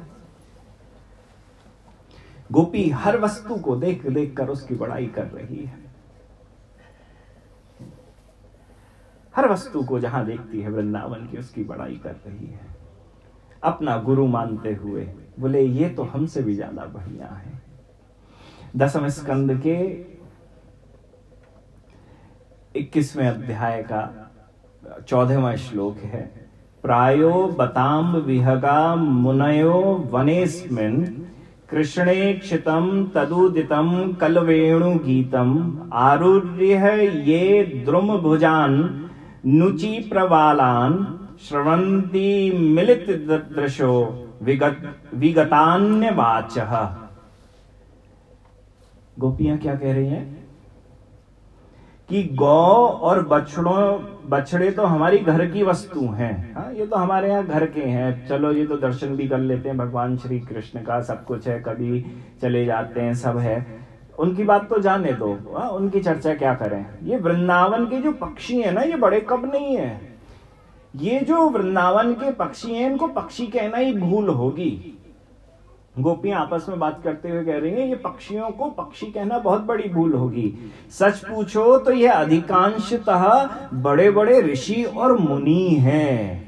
गोपी हर वस्तु को देख देख कर उसकी बड़ाई कर रही है। हर वस्तु को जहां देखती है वृंदावन की उसकी बड़ाई कर रही है, अपना गुरु मानते हुए। बोले ये तो हमसे भी ज्यादा बढ़िया है। दसम स्कंद के इक्कीसवें अध्याय का चौदहवां श्लोक है, प्रायो बताम विहगा मुनयो वनेस्मिन् कृष्णेक्षितम तदुदितम कलवेणु गीतम आरुह्य ये द्रुम भुजान नुचि प्रवालान श्रवन्ति मिलित दृशो विगत विगतान्य वाचः। गोपियां क्या कह रही हैं कि गौ और बछड़ों बछड़े तो हमारी घर की वस्तु हैं। हाँ, ये तो हमारे यहाँ घर के हैं, चलो ये तो दर्शन भी कर लेते हैं भगवान श्री कृष्ण का, सब कुछ है, कभी चले जाते हैं, सब है, उनकी बात तो जाने दो। हाँ, उनकी चर्चा क्या करें। ये वृंदावन के जो पक्षी हैं ना, ये बड़े कब नहीं है। ये जो वृंदावन के पक्षी हैं, इनको पक्षी कहना ही भूल होगी। गोपियां आपस में बात करते हुए कह रही हैं, ये पक्षियों को पक्षी कहना बहुत बड़ी भूल होगी। सच पूछो तो ये अधिकांशतः बड़े बड़े ऋषि और मुनि हैं।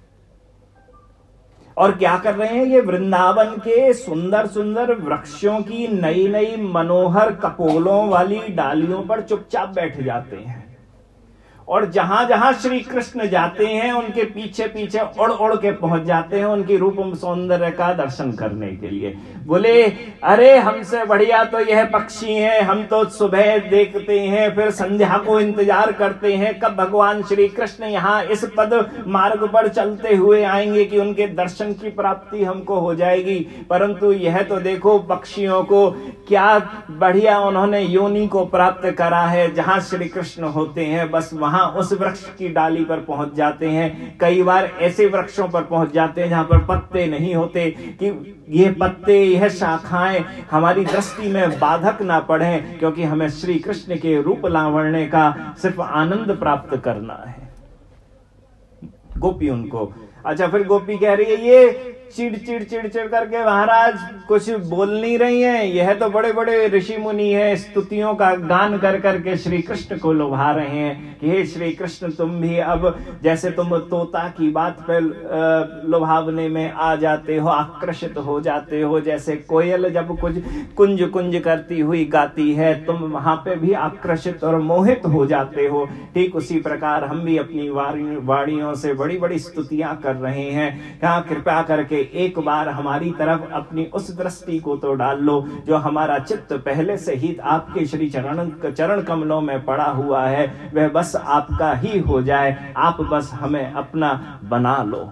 और क्या कर रहे हैं, ये वृंदावन के सुंदर सुंदर वृक्षों की नई नई मनोहर कपोलों वाली डालियों पर चुपचाप बैठ जाते हैं, और जहां जहां श्री कृष्ण जाते हैं उनके पीछे पीछे उड़ उड़ के पहुंच जाते हैं उनकी रूप सौंदर्य का दर्शन करने के लिए। बोले अरे हमसे बढ़िया तो यह पक्षी हैं, हम तो सुबह देखते हैं, फिर संध्या को इंतजार करते हैं कब भगवान श्री कृष्ण यहाँ इस पद मार्ग पर चलते हुए आएंगे कि उनके दर्शन की प्राप्ति हमको हो जाएगी। परंतु यह तो देखो, पक्षियों को क्या बढ़िया उन्होंने योनि को प्राप्त करा है, जहां श्री कृष्ण होते हैं बस वहां उस वृक्ष की डाली पर पहुंच जाते हैं। कई बार ऐसे वृक्षों पर पहुंच जाते हैं जहां पर पत्ते नहीं होते, कि ये पत्ते, यह शाखाएं हमारी दृष्टि में बाधक ना पड़े, क्योंकि हमें श्री कृष्ण के रूप लावण्य का सिर्फ आनंद प्राप्त करना है। गोपी उनको, अच्छा फिर गोपी कह रही है, ये चिड़ चिड़ चिड़ चिड़ करके महाराज कुछ बोल नहीं रही हैं, यह तो बड़े बड़े ऋषि मुनि हैं, स्तुतियों का गान कर करके श्री कृष्ण को लुभा रहे हैं कि हे श्री कृष्ण, तुम भी अब जैसे तुम तोता की बात पर लुभावने में आ जाते हो, आकर्षित हो जाते हो, जैसे कोयल जब कुछ कुंज कुंज करती हुई गाती है, तुम वहां पे भी आकर्षित और मोहित हो जाते हो। ठीक उसी प्रकार हम भी अपनी वाणियों से बड़ी बड़ी स्तुतियां कर रहे हैं। यहाँ कृपया करके एक बार हमारी तरफ अपनी उस दृष्टि को तो डाल लो, जो हमारा चित्त पहले से ही आपके श्री चरण चरण कमलों में पड़ा हुआ है, वह बस आपका ही हो जाए, आप बस हमें अपना बना लो।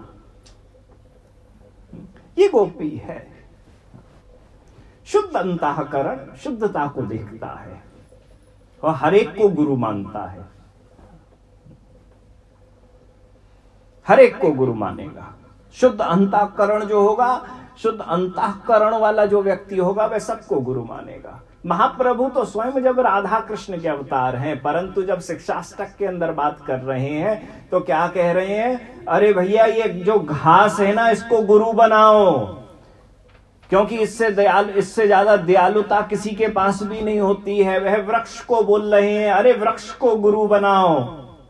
ये गोपी है, शुद्ध अंतःकरण शुद्धता को देखता है और हर एक को गुरु मानता है, हर एक को गुरु मानेगा। शुद्ध अंतःकरण जो होगा, शुद्ध अंतःकरण वाला जो व्यक्ति होगा, वह सबको गुरु मानेगा। महाप्रभु तो स्वयं जब राधा कृष्ण के अवतार हैं, परंतु जब शिक्षाष्टक के अंदर बात कर रहे हैं तो क्या कह रहे हैं, अरे भैया ये जो घास है ना, इसको गुरु बनाओ, क्योंकि इससे दयालु, इससे ज्यादा दयालुता किसी के पास भी नहीं होती है। वह वृक्ष को बोल रहे हैं, अरे वृक्ष को गुरु बनाओ।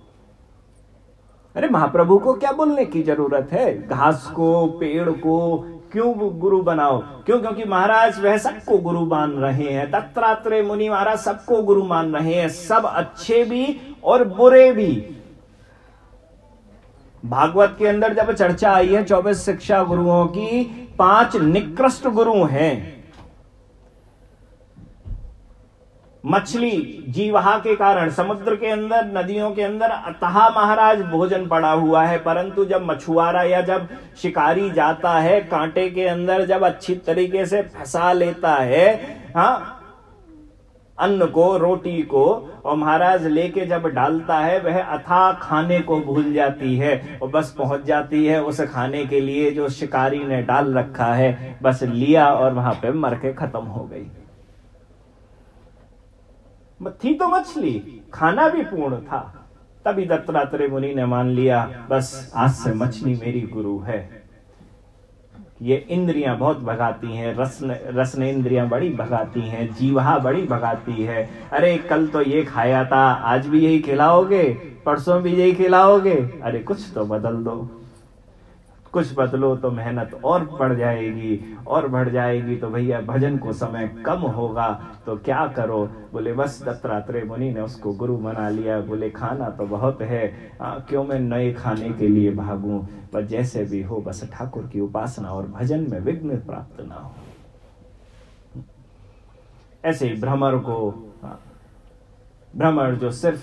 अरे महाप्रभु को क्या बोलने की जरूरत है, घास को, पेड़ को क्यों गुरु बनाओ, क्यों? क्योंकि महाराज वह सबको गुरु मान रहे हैं। दत्तात्रेय मुनि महाराज सबको गुरु मान रहे हैं, सब अच्छे भी और बुरे भी। भागवत के अंदर जब चर्चा आई है चौबीस शिक्षा गुरुओं की, पांच निकृष्ट गुरु हैं। मछली जीवहा के कारण समुद्र के अंदर, नदियों के अंदर अतः महाराज भोजन पड़ा हुआ है, परंतु जब मछुआरा या जब शिकारी जाता है, कांटे के अंदर जब अच्छी तरीके से फंसा लेता है हाँ अन्न को, रोटी को, और महाराज लेके जब डालता है, वह अथाह खाने को भूल जाती है और बस पहुंच जाती है उस खाने के लिए जो शिकारी ने डाल रखा है, बस लिया और वहां पे मर के खत्म हो गई। थी तो मछली, खाना भी पूर्ण था। तभी दत्तात्रेय मुनि ने मान लिया, बस आज से मछली मेरी गुरु है। ये इंद्रियां बहुत भगाती हैं, रसन रसन इंद्रियां बड़ी भगाती हैं, जीवहा बड़ी भगाती है। अरे कल तो ये खाया था, आज भी यही खिलाओगे, परसों भी यही खिलाओगे, अरे कुछ तो बदल दो। कुछ बदलो तो मेहनत और बढ़ जाएगी, और बढ़ जाएगी तो भैया भजन को समय कम होगा, तो क्या करो? बोले बस दत्तात्रेय मुनि ने उसको गुरु बना लिया। बोले खाना तो बहुत है, आ, क्यों मैं नए खाने के लिए भागूं, पर जैसे भी हो बस ठाकुर की उपासना और भजन में विघ्न प्राप्त ना हो। ऐसे ही भ्रमर को, भ्रमर जो सिर्फ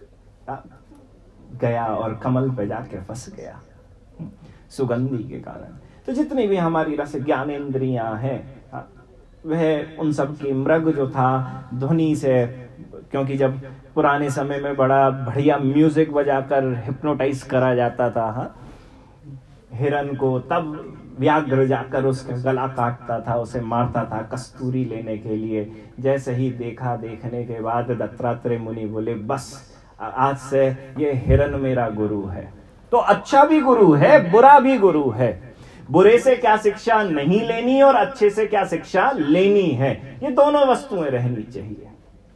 गया और कमल पे जाके फंस गया सुगंधी के कारण। तो जितनी भी हमारी रस ज्ञानेंद्रियां हैं वह उन सब की मृग जो था ध्वनि से, क्योंकि जब पुराने समय में बड़ा बढ़िया म्यूजिक बजाकर हिप्नोटाइज करा जाता था हाँ हिरन को, तब व्याघ्र जाकर उसका गला काटता था, उसे मारता था कस्तूरी लेने के लिए। जैसे ही देखा, देखने के बाद दत्तात्रेय मुनि बोले बस आज से ये हिरन मेरा गुरु है। तो अच्छा भी गुरु है, बुरा भी गुरु है। बुरे से क्या शिक्षा नहीं लेनी और अच्छे से क्या शिक्षा लेनी है, ये दोनों वस्तुएं रहनी चाहिए।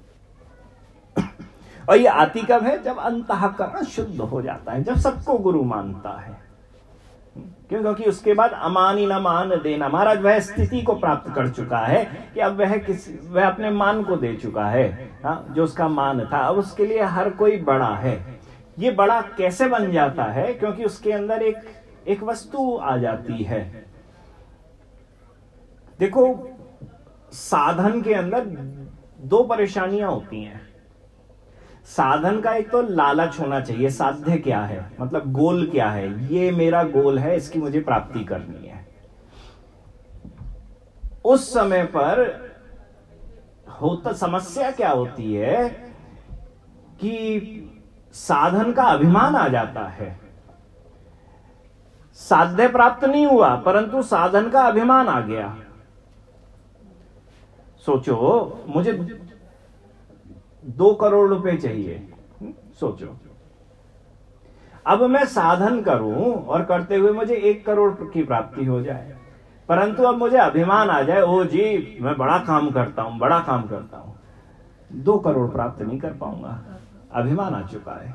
और ये आती कब है? जब अंतःकरण शुद्ध हो जाता है, जब सबको गुरु मानता है। क्यों? क्योंकि उसके बाद अमानी न मान देना, महाराज वह स्थिति को प्राप्त कर चुका है कि अब वह किस वह अपने मान को दे चुका है हाँ, जो उसका मान था। अब उसके लिए हर कोई बड़ा है। ये बड़ा कैसे बन जाता है? क्योंकि उसके अंदर एक एक वस्तु आ जाती है। देखो, साधन के अंदर दो परेशानियां होती हैं। साधन का एक तो लालच होना चाहिए, साध्य क्या है, मतलब गोल क्या है, ये मेरा गोल है, इसकी मुझे प्राप्ति करनी है। उस समय पर होता समस्या क्या होती है कि साधन का अभिमान आ जाता है। साध्य प्राप्त नहीं हुआ परंतु साधन का अभिमान आ गया। सोचो, मुझे दो करोड़ रुपए चाहिए, सोचो अब मैं साधन करूं और करते हुए मुझे एक करोड़ की प्राप्ति हो जाए, परंतु अब मुझे अभिमान आ जाए, ओ जी मैं बड़ा काम करता हूं, बड़ा काम करता हूं, दो करोड़ प्राप्त नहीं कर पाऊंगा, अभिमान आ चुका है।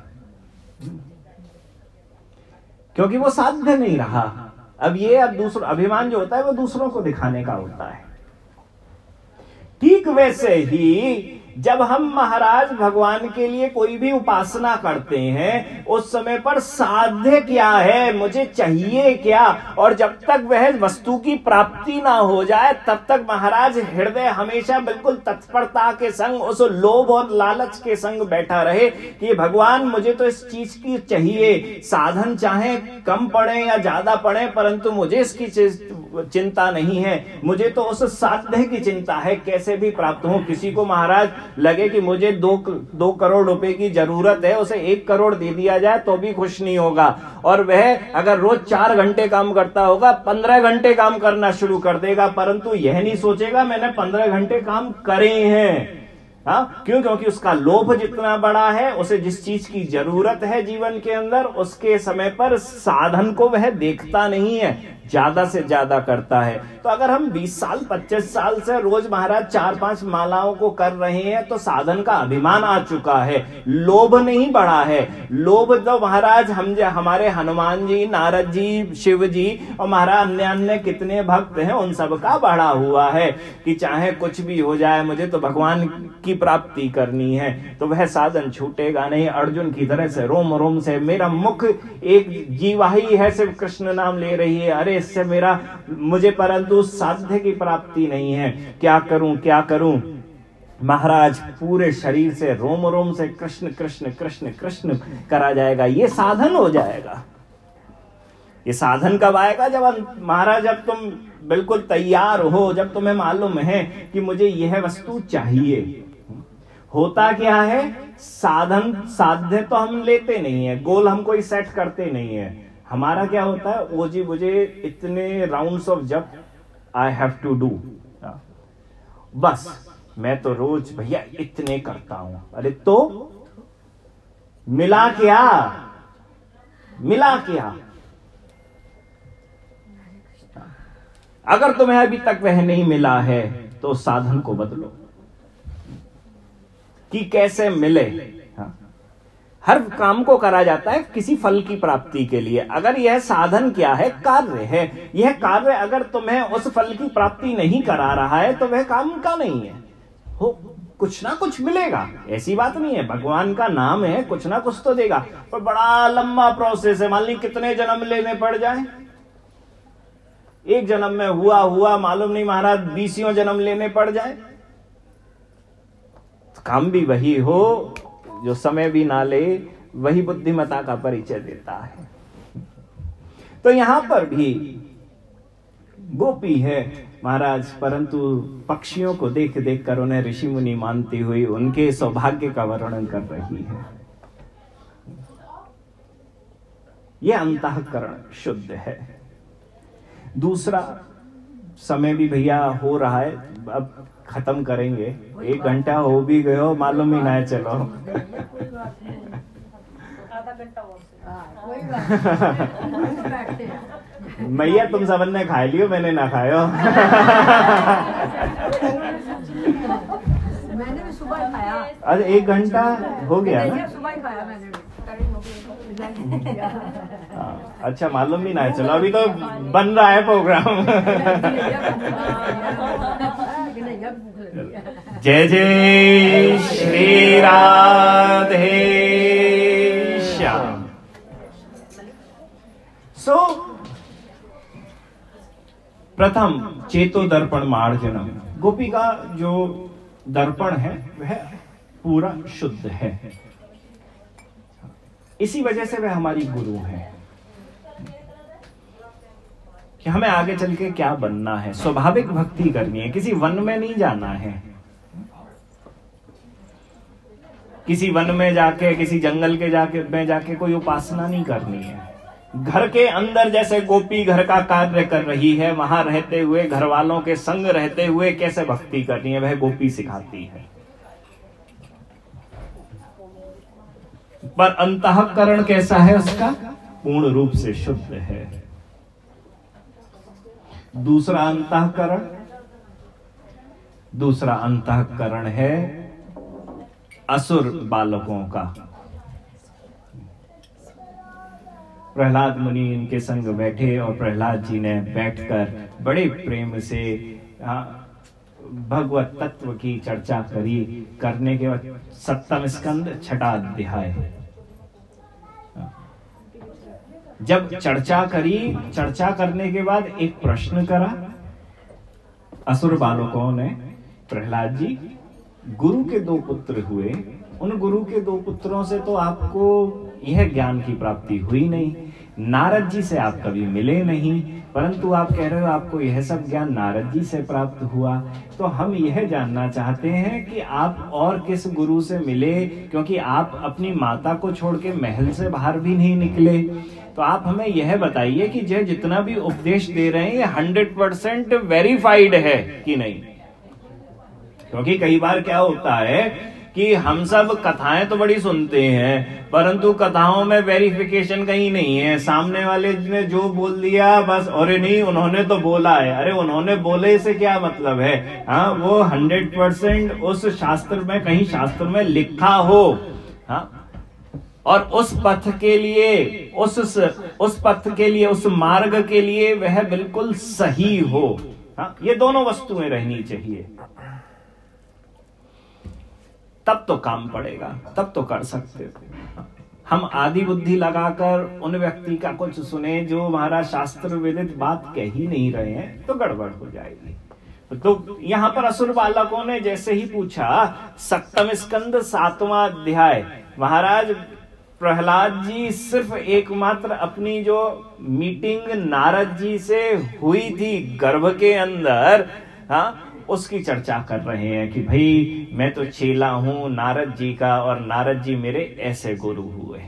क्योंकि वो साध्य नहीं रहा। अब ये अब दूसरा अभिमान जो होता है वो दूसरों को दिखाने का होता है। ठीक वैसे ही जब हम महाराज भगवान के लिए कोई भी उपासना करते हैं, उस समय पर साध्य क्या है, मुझे चाहिए क्या, और जब तक वह वस्तु की प्राप्ति ना हो जाए तब तक महाराज हृदय हमेशा बिल्कुल तत्परता के संग उस लोभ और लालच के संग बैठा रहे कि भगवान मुझे तो इस चीज की चाहिए। साधन चाहे कम पड़े या ज्यादा पड़े परंतु मुझे इसकी चिंता नहीं है, मुझे तो उस साध्य की चिंता है, कैसे भी प्राप्त हो। किसी को महाराज लगे कि मुझे दो दो करोड़ रुपए की जरूरत है, उसे एक करोड़ दे दिया जाए तो भी खुश नहीं होगा, और वह अगर रोज चार घंटे काम करता होगा पंद्रह घंटे काम करना शुरू कर देगा, परंतु यह नहीं सोचेगा मैंने पंद्रह घंटे काम करे हैं। हाँ, क्यों? क्योंकि उसका लोभ जितना बड़ा है, उसे जिस चीज की जरूरत है जीवन के अंदर, उसके समय पर साधन को वह देखता नहीं है, ज्यादा से ज्यादा करता है। तो अगर हम बीस साल पच्चीस साल से रोज महाराज चार पांच मालाओं को कर रहे हैं तो साधन का अभिमान आ चुका है, लोभ नहीं बढ़ा है। लोभ तो महाराज हम हमारे हनुमान जी, नारद जी, शिव जी और महाराज अन्य अन्य कितने भक्त हैं उन सबका बढ़ा हुआ है कि चाहे कुछ भी हो जाए मुझे तो भगवान की प्राप्ति करनी है। तो वह साधन छूटेगा नहीं। अर्जुन की तरह से रोम रोम से मेरा मुख एक जीवा ही है, सिर्फ कृष्ण नाम ले रही है, अरे इससे मेरा मुझे परंतु साध्य की प्राप्ति नहीं है, क्या करूं क्या करूं। महाराज पूरे शरीर से रोम रोम से कृष्ण कृष्ण कृष्ण कृष्ण करा जाएगा, ये साधन हो जाएगा। ये साधन कब आएगा? जब महाराज जब तुम बिल्कुल तैयार हो, जब तुम्हें मालूम है कि मुझे यह वस्तु चाहिए। होता क्या है, साधन साध्य तो हम लेते नहीं है, गोल हम कोई सेट करते नहीं है। हमारा क्या होता है, ओ जी मुझे इतने राउंड्स ऑफ जप आई हैव टू डू, बस मैं तो रोज भैया इतने करता हूं। अरे तो मिला क्या, मिला क्या? अगर तुम्हें अभी तक वह नहीं मिला है तो साधन को बदलो कि कैसे मिले। हाँ? हर काम को करा जाता है किसी फल की प्राप्ति के लिए। अगर यह साधन क्या है, कार्य है, यह कार्य अगर तुम्हें उस फल की प्राप्ति नहीं करा रहा है तो वह काम का नहीं है। हो कुछ ना कुछ मिलेगा, ऐसी बात नहीं है, भगवान का नाम है, कुछ ना कुछ तो देगा, पर बड़ा लंबा प्रोसेस है। मान ली कितने जन्म लेने पड़ जाए, एक जन्म में हुआ हुआ मालूम नहीं महाराज बीसियों जन्म लेने पड़ जाए, काम भी वही हो, जो समय भी ना ले, वही बुद्धिमता का परिचय देता है। तो यहां पर भी गोपी है महाराज, परंतु पक्षियों को देख देख कर उन्हें ऋषि मुनि मानती हुई उनके सौभाग्य का वर्णन कर रही है। यह अंतःकरण शुद्ध है। दूसरा, समय भी भैया हो रहा है, अब खत्म करेंगे। एक घंटा हो भी गयो, मालूम ही ना चलो। मैया तुम सबन ने खा लियो, मैंने ना खायो। मैंने भी सुबह खाया। अरे एक घंटा हो गया ना? सुबह ही खाया मैंने भी। अच्छा, मालूम भी ना चलो, अभी तो बन रहा है प्रोग्राम। जय जय श्री राधे श्याम। सो प्रथम चेतो दर्पण मार्जनम, गोपी का जो दर्पण है वह पूरा शुद्ध है। इसी वजह से वह हमारी गुरु है कि हमें आगे चल के क्या बनना है। स्वाभाविक भक्ति करनी है, किसी वन में नहीं जाना है, किसी वन में जाके, किसी जंगल के जाके में जाके कोई उपासना नहीं करनी है। घर के अंदर जैसे गोपी घर का कार्य कर रही है, वहां रहते हुए, घर वालों के संग रहते हुए कैसे भक्ति करनी है, वह गोपी सिखाती है। पर अंतःकरण कैसा है उसका? पूर्ण रूप से शुद्ध है। दूसरा अंतःकरण दूसरा अंतःकरण है असुर बालकों का। प्रहलाद मुनि इनके संग बैठे और प्रहलाद जी ने बैठकर बड़े प्रेम से भगवत तत्व की चर्चा करी। करने के बाद सप्तम स्कंद छठा अध्याय, जब चर्चा करी, चर्चा करने के बाद एक प्रश्न करा असुर बालकों ने, प्रहलाद जी गुरु के दो पुत्र हुए, उन गुरु के दो पुत्रों से तो आपको यह ज्ञान की प्राप्ति हुई नहीं, नारद जी से आप कभी मिले नहीं, परंतु आप कह रहे हो आपको यह सब ज्ञान नारद जी से प्राप्त हुआ। तो हम यह जानना चाहते हैं कि आप और किस गुरु से मिले, क्योंकि आप अपनी माता को छोड़ के महल से बाहर भी नहीं निकले। तो आप हमें यह बताइए कि जो जितना भी उपदेश दे रहे हैं ये हंड्रेड परसेंट वेरीफाइड है कि नहीं। क्योंकि कई बार क्या होता है कि हम सब कथाएं तो बड़ी सुनते हैं, परंतु कथाओं में वेरिफिकेशन कहीं नहीं है। सामने वाले ने जो बोल दिया बस, अरे नहीं उन्होंने तो बोला है, अरे उन्होंने बोले से क्या मतलब है? हाँ, वो हंड्रेड परसेंट उस शास्त्र में, कहीं शास्त्र में लिखा हो, हाँ, और उस पथ के लिए, उस उस पथ के लिए, उस मार्ग के लिए वह बिल्कुल सही हो। हाँ, ये दोनों वस्तुएं रहनी चाहिए, तब तो काम पड़ेगा, तब तो कर सकते हो। हम आदि बुद्धि लगाकर उन व्यक्ति का कुछ सुने जो महाराज शास्त्र विदित बात कह ही नहीं रहे हैं, तो गड़बड़ हो जाएगी। तो यहाँ पर असुर बालकों ने जैसे ही पूछा, सप्तम स्कंद सातवां अध्याय, महाराज प्रहलाद जी सिर्फ एकमात्र अपनी जो मीटिंग नारद जी से हुई थी गर्भ के अंदर, हाँ, उसकी चर्चा कर रहे हैं कि भाई मैं तो चेला हूं नारद जी का, और नारद जी मेरे ऐसे गुरु हुए।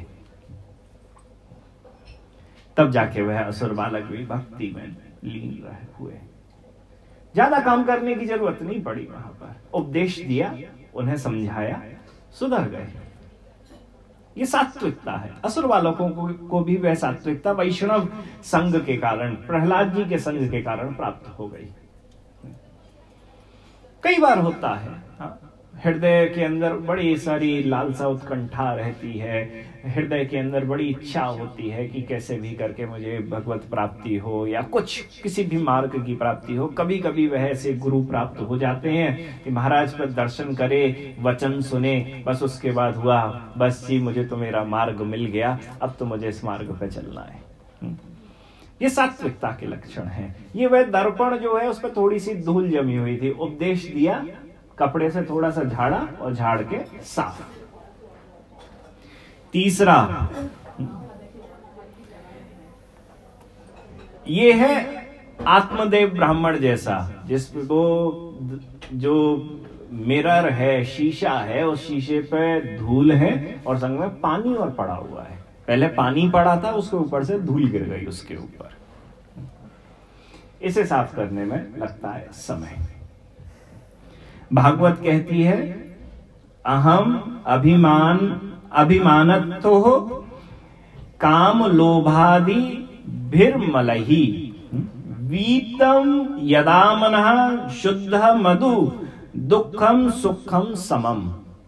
तब जाके वह असुर बालक भी भक्ति में लीन रहे हुए। ज्यादा काम करने की जरूरत नहीं पड़ी, वहां पर उपदेश दिया, उन्हें समझाया, सुधर गए। ये सात्विकता है। असुर बालकों को, को भी वह सात्विकता वैष्णव संघ के कारण, प्रहलाद जी के संघ के कारण प्राप्त हो गई। कई बार होता है, हृदय के अंदर बड़ी सारी लालसा उत्कंठा रहती है, हृदय के अंदर बड़ी इच्छा होती है कि कैसे भी करके मुझे भगवत प्राप्ति हो या कुछ किसी भी मार्ग की प्राप्ति हो। कभी कभी वह ऐसे गुरु प्राप्त हो जाते हैं कि महाराज पर दर्शन करे, वचन सुने, बस उसके बाद हुआ बस जी मुझे तो मेरा मार्ग मिल गया, अब तो मुझे इस मार्ग पर चलना है। ये सात्विकता के लक्षण हैं। ये वह दर्पण जो है उस पर थोड़ी सी धूल जमी हुई थी, उपदेश दिया, कपड़े से थोड़ा सा झाड़ा और झाड़ के साफ। तीसरा ये है आत्मदेव ब्राह्मण जैसा, जिसपे वो जो मिरर है, शीशा है, उस शीशे पे धूल है और संग में पानी और पड़ा हुआ है। पहले पानी पड़ा था, उसके ऊपर से धूल गिर गई उसके ऊपर। इसे साफ करने में लगता है समय। भागवत कहती है अहम अभिमान अभिमानत्तो काम लोभादि भिर्मलहि वीतम यदा मनः शुद्ध मधु दुखम सुखम समम।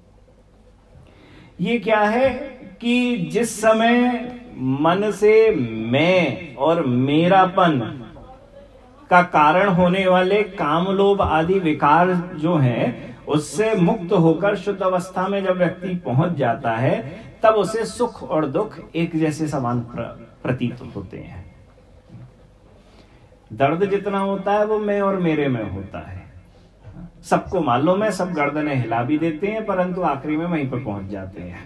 ये क्या है कि जिस समय मन से मैं और मेरापन का कारण होने वाले काम लोभ आदि विकार जो हैं उससे मुक्त होकर शुद्ध अवस्था में जब व्यक्ति पहुंच जाता है, तब उसे सुख और दुख एक जैसे समान प्रतीत होते हैं। दर्द जितना होता है वो मैं और मेरे में होता है। सबको मालूम है, सब गर्दनें हिला भी देते हैं, परंतु आखिरी में वहीं पर पहुंच जाते हैं।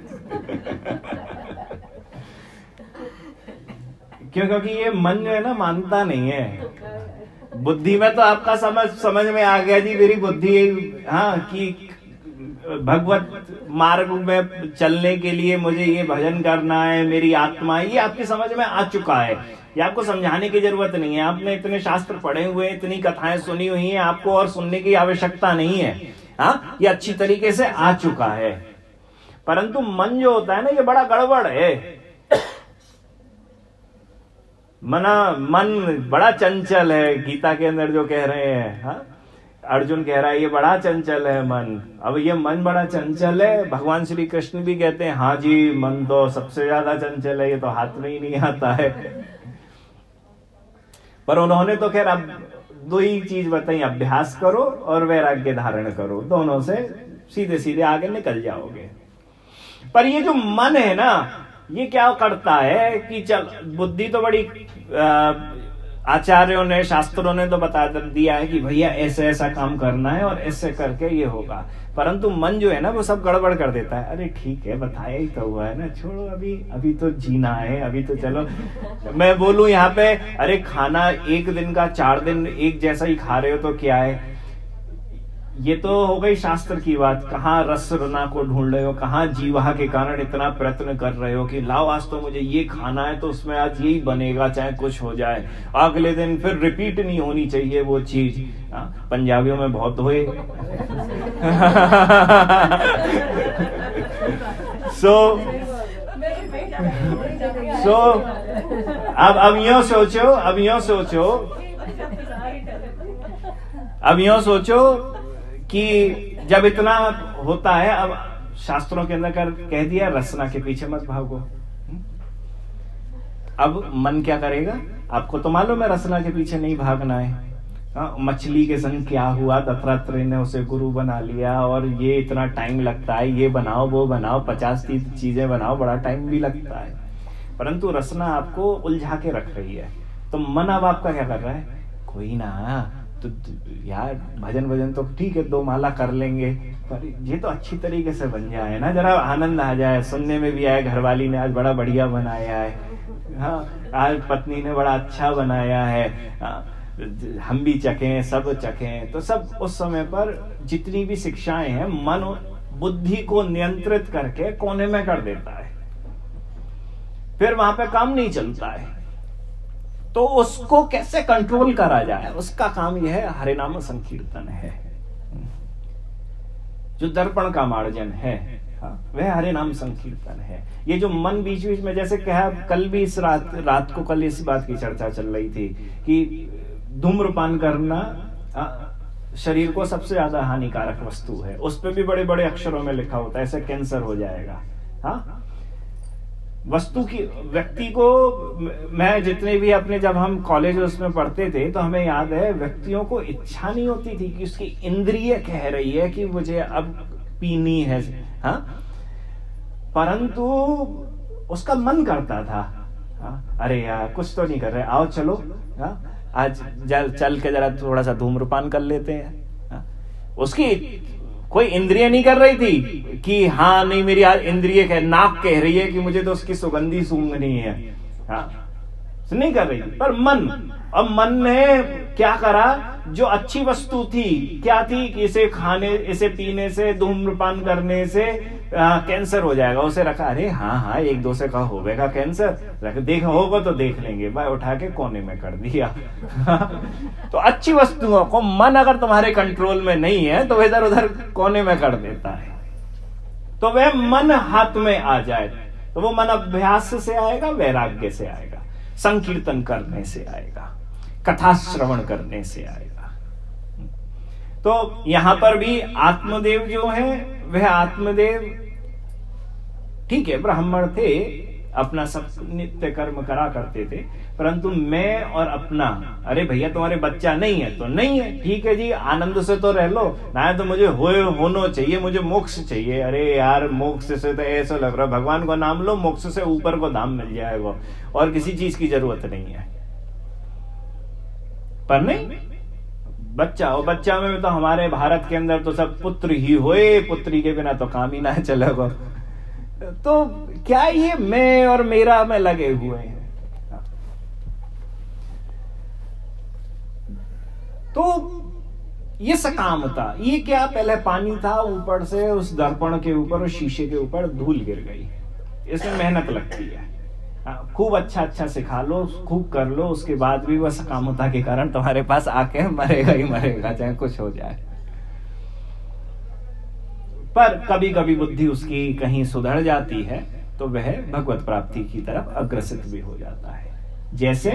क्यों? क्योंकि ये मन जो है ना मानता नहीं है। बुद्धि में तो आपका समझ समझ में आ गया जी, मेरी बुद्धि हाँ कि भगवत मार्ग में चलने के लिए मुझे ये भजन करना है, मेरी आत्मा, ये आपकी समझ में आ चुका है। ये आपको समझाने की जरूरत नहीं है। आपने इतने शास्त्र पढ़े हुए हैं, इतनी कथाएं सुनी हुई हैं, आपको और सुनने की आवश्यकता नहीं है। हाँ, ये अच्छी तरीके से आ चुका है। परंतु मन जो होता है ना, ये बड़ा गड़बड़ है। मना मन बड़ा चंचल है। गीता के अंदर जो कह रहे हैं, हाँ, अर्जुन कह रहा है ये बड़ा चंचल है मन। अब ये मन बड़ा चंचल है, भगवान श्री कृष्ण भी कहते हैं हाँ जी, मन तो सबसे ज्यादा चंचल है, ये तो हाथ में ही नहीं आता है। पर उन्होंने तो खैर अब दो ही चीज बताई, अभ्यास करो और वैराग्य धारण करो, दोनों से सीधे सीधे आगे निकल जाओगे। पर ये जो मन है ना, ये क्या करता है कि चल, बुद्धि तो बड़ी आचार्यों ने, शास्त्रों ने तो बता दिया है कि भैया ऐसे ऐसा काम करना है और ऐसे करके ये होगा, परंतु मन जो है ना वो सब गड़बड़ कर देता है। अरे ठीक है, बताया ही तो हुआ है ना, छोड़ो, अभी अभी तो जीना है, अभी तो चलो। मैं बोलूं यहाँ पे, अरे खाना एक दिन का चार दिन एक जैसा ही खा रहे हो तो क्या है? ये तो हो गई शास्त्र की बात। कहाँ रस रना को ढूंढ रहे हो, कहाँ जीवा के कारण इतना प्रयत्न कर रहे हो कि लाओ आज तो मुझे ये खाना है, तो उसमें आज यही बनेगा चाहे कुछ हो जाए। अगले दिन फिर रिपीट नहीं होनी चाहिए वो चीज। पंजाबियों में बहुत हुए। सो सो अब अब यूं सोचो अब यूं सोचो अब यूं सोचो कि जब इतना होता है, अब शास्त्रों के अंदर कर कह दिया रसना के पीछे मत भागो। अब मन क्या करेगा? आपको तो मालूम है रसना के पीछे नहीं भागना है। हाँ, मछली के संग क्या हुआ, दत्तात्रेय ने उसे गुरु बना लिया और ये इतना टाइम लगता है, ये बनाओ वो बनाओ, पचास तीस चीजें बनाओ, बड़ा टाइम भी लगता है। परंतु रसना आपको उलझा के रख रही है। तो मन अब आपका क्या कर रहा है? कोई ना, तो यार भजन भजन तो ठीक है, दो माला कर लेंगे, पर ये तो अच्छी तरीके से बन जाए ना, जरा आनंद आ जाए, सुनने में भी आए घरवाली ने आज बड़ा बढ़िया बनाया है, हाँ, आज पत्नी ने बड़ा अच्छा बनाया है, हाँ, हम भी चखें, सब चखें। तो सब उस समय पर जितनी भी शिक्षाएं हैं, मन बुद्धि को नियंत्रित करके कोने में कर देता है, फिर वहां पे काम नहीं चलता है। तो उसको कैसे कंट्रोल करा जाए, उसका काम यह है हरिनाम संकीर्तन है। जो दर्पण का मार्जन है, हाँ, वह हरिनाम संकीर्तन है। ये जो मन बीच बीच में, जैसे कहा कल भी इस रात रात को कल इस बात की चर्चा चल रही थी कि धूम्रपान करना आ, शरीर को सबसे ज्यादा हानिकारक वस्तु है। उस पर भी बड़े बड़े अक्षरों में लिखा होता है ऐसे कैंसर हो जाएगा। हाँ, वस्तु की व्यक्ति को, मैं जितने भी अपने, जब हम कॉलेज उसमें पढ़ते थे तो हमें याद है व्यक्तियों को इच्छा नहीं होती थी कि उसकी इंद्रिय कह रही है कि मुझे अब पीनी है, हाँ, परंतु उसका मन करता था। हाँ, अरे यार कुछ तो नहीं कर रहे, आओ चलो, हाँ, आज जल चल के जरा थोड़ा सा धूम्रपान कर लेते हैं। हाँ, उसकी कोई इंद्रिय नहीं कर रही थी कि हाँ नहीं मेरी इंद्रिय कह नाक कह रही है कि मुझे तो उसकी सुगंधी सूंघनी है, हाँ नहीं कर रही थी, पर मन, अब मन ने क्या करा, जो अच्छी वस्तु थी क्या थी कि इसे खाने इसे पीने से धूम्रपान करने से आ, कैंसर हो जाएगा, उसे रखा, अरे हाँ हाँ एक दो से का होगा कैंसर, रख देख होगा तो देख लेंगे भाई, उठा के कोने में कर दिया। तो अच्छी वस्तुओं को मन अगर तुम्हारे कंट्रोल में नहीं है तो इधर उधर कोने में कर देता है। तो वह मन हाथ में आ जाए तो वो मन अभ्यास से आएगा, वैराग्य से आएगा, संकीर्तन करने से आएगा, कथा श्रवण करने से आएगा। तो यहां पर भी आत्मदेव जो है वह आत्मदेव ठीक है ब्राह्मण थे, अपना सब नित्य कर्म करा करते थे, परंतु मैं और अपना, अरे भैया तुम्हारे बच्चा नहीं है तो नहीं है, ठीक है जी आनंद से तो रह लो, ना तो मुझे हो होना चाहिए, मुझे मोक्ष चाहिए। अरे यार मोक्ष से तो ऐसा लग रहा है भगवान को नाम लो मोक्ष से ऊपर को धाम मिल जाएगा और किसी चीज की जरूरत नहीं है। पर नहीं, बच्चा हो, बच्चा में तो हमारे भारत के अंदर तो सब पुत्र ही होए, पुत्री के बिना तो काम ही ना चलेगा। तो क्या ये मैं और मेरा में लगे हुए हैं। तो ये सकामता, ये क्या, पहले पानी था, ऊपर से उस दर्पण के ऊपर उस शीशे के ऊपर धूल गिर गई, इसमें मेहनत लगती है, खूब अच्छा अच्छा सिखा लो, खूब कर लो, उसके बाद भी वह सकामता के कारण तुम्हारे पास आके मरेगा ही मरेगा, चाहे कुछ हो जाए। पर कभी कभी बुद्धि उसकी कहीं सुधर जाती है तो वह भगवत प्राप्ति की तरफ अग्रसित भी हो जाता है। जैसे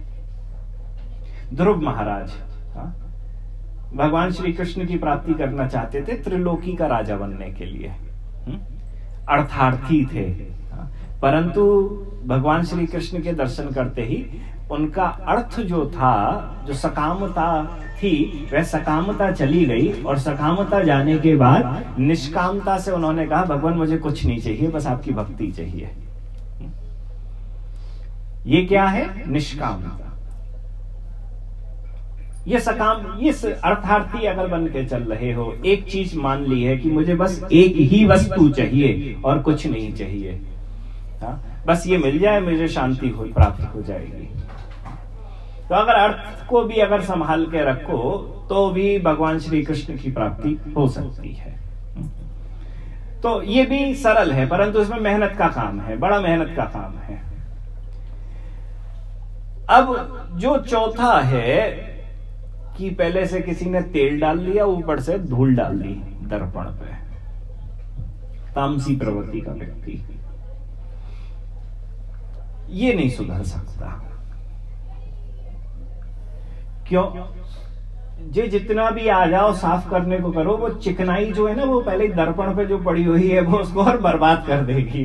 ध्रुव महाराज भगवान श्री कृष्ण की प्राप्ति करना चाहते थे, त्रिलोकी का राजा बनने के लिए, अर्थार्थी थे, परंतु भगवान श्री कृष्ण के दर्शन करते ही उनका अर्थ जो था, जो सकामता थी, वह सकामता चली गई और सकामता जाने के बाद निष्कामता से उन्होंने कहा भगवान मुझे कुछ नहीं चाहिए, बस आपकी भक्ति चाहिए। ये क्या है? निष्कामता। ये सकाम, ये अर्थार्थी अगर बन के चल रहे हो, एक चीज मान ली है कि मुझे बस एक ही वस्तु चाहिए और कुछ नहीं चाहिए, हाँ? बस ये मिल जाए मुझे शांति हो प्राप्त हो जाएगी। तो अगर अर्थ को भी अगर संभाल के रखो तो भी भगवान श्री कृष्ण की प्राप्ति हो सकती है। तो ये भी सरल है, परंतु इसमें मेहनत का काम है, बड़ा मेहनत का काम है। अब जो चौथा है कि पहले से किसी ने तेल डाल लिया, ऊपर से धूल डाल दी दर्पण पे, तामसी प्रवृत्ति का व्यक्ति, ये नहीं सुधर सकता। क्यों? जे जितना भी आ जाओ साफ करने को करो, वो चिकनाई जो है ना, वो पहले दर्पण पे जो पड़ी हुई है वो उसको और बर्बाद कर देगी।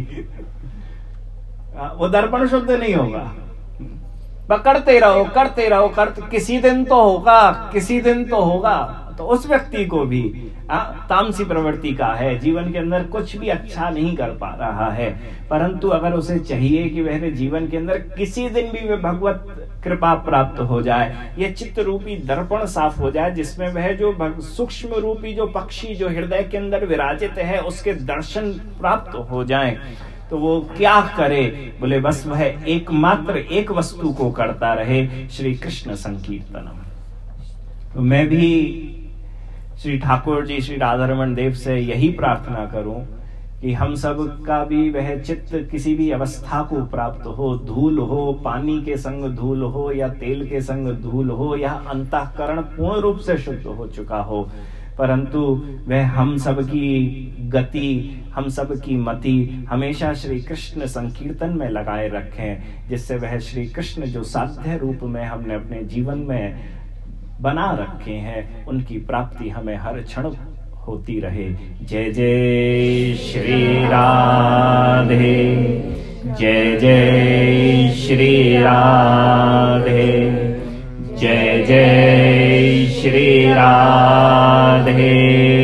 वो दर्पण शुद्ध नहीं होगा। करते रहो करते रहो करते, किसी दिन तो होगा, किसी दिन तो होगा। तो उस व्यक्ति को भी आ, तामसी प्रवृत्ति का है, जीवन के अंदर कुछ भी अच्छा नहीं कर पा रहा है, परंतु अगर उसे चाहिए कि वह जीवन के अंदर किसी दिन भी वह भगवत कृपा प्राप्त हो जाए, ये चित्त रूपी दर्पण साफ हो जाए, जिसमें वह जो सूक्ष्म रूपी जो पक्षी जो हृदय के अंदर विराजित है उसके दर्शन प्राप्त हो जाए, तो वो क्या करे? बोले बस वह एकमात्र एक वस्तु को करता रहे, श्री कृष्ण संकीर्तनम। तो मैं भी श्री ठाकुर जी श्री राधारमण देव से यही प्रार्थना करूं कि हम सब का भी वह चित्त किसी भी अवस्था को प्राप्त हो, धूल हो, पानी के संग धूल हो या तेल के संग धूल हो, या अंतःकरण पूर्ण रूप से शुद्ध हो चुका हो, परंतु वह हम सब की गति, हम सब की मति हमेशा श्री कृष्ण संकीर्तन में लगाए रखें, जिससे वह श्री कृष्ण जो साध्य रूप में हमने अपने जीवन में बना रखे हैं, उनकी प्राप्ति हमें हर क्षण होती रहे। जय जय श्री राधे, जय जय श्री राधे, जय जय श्री राधे।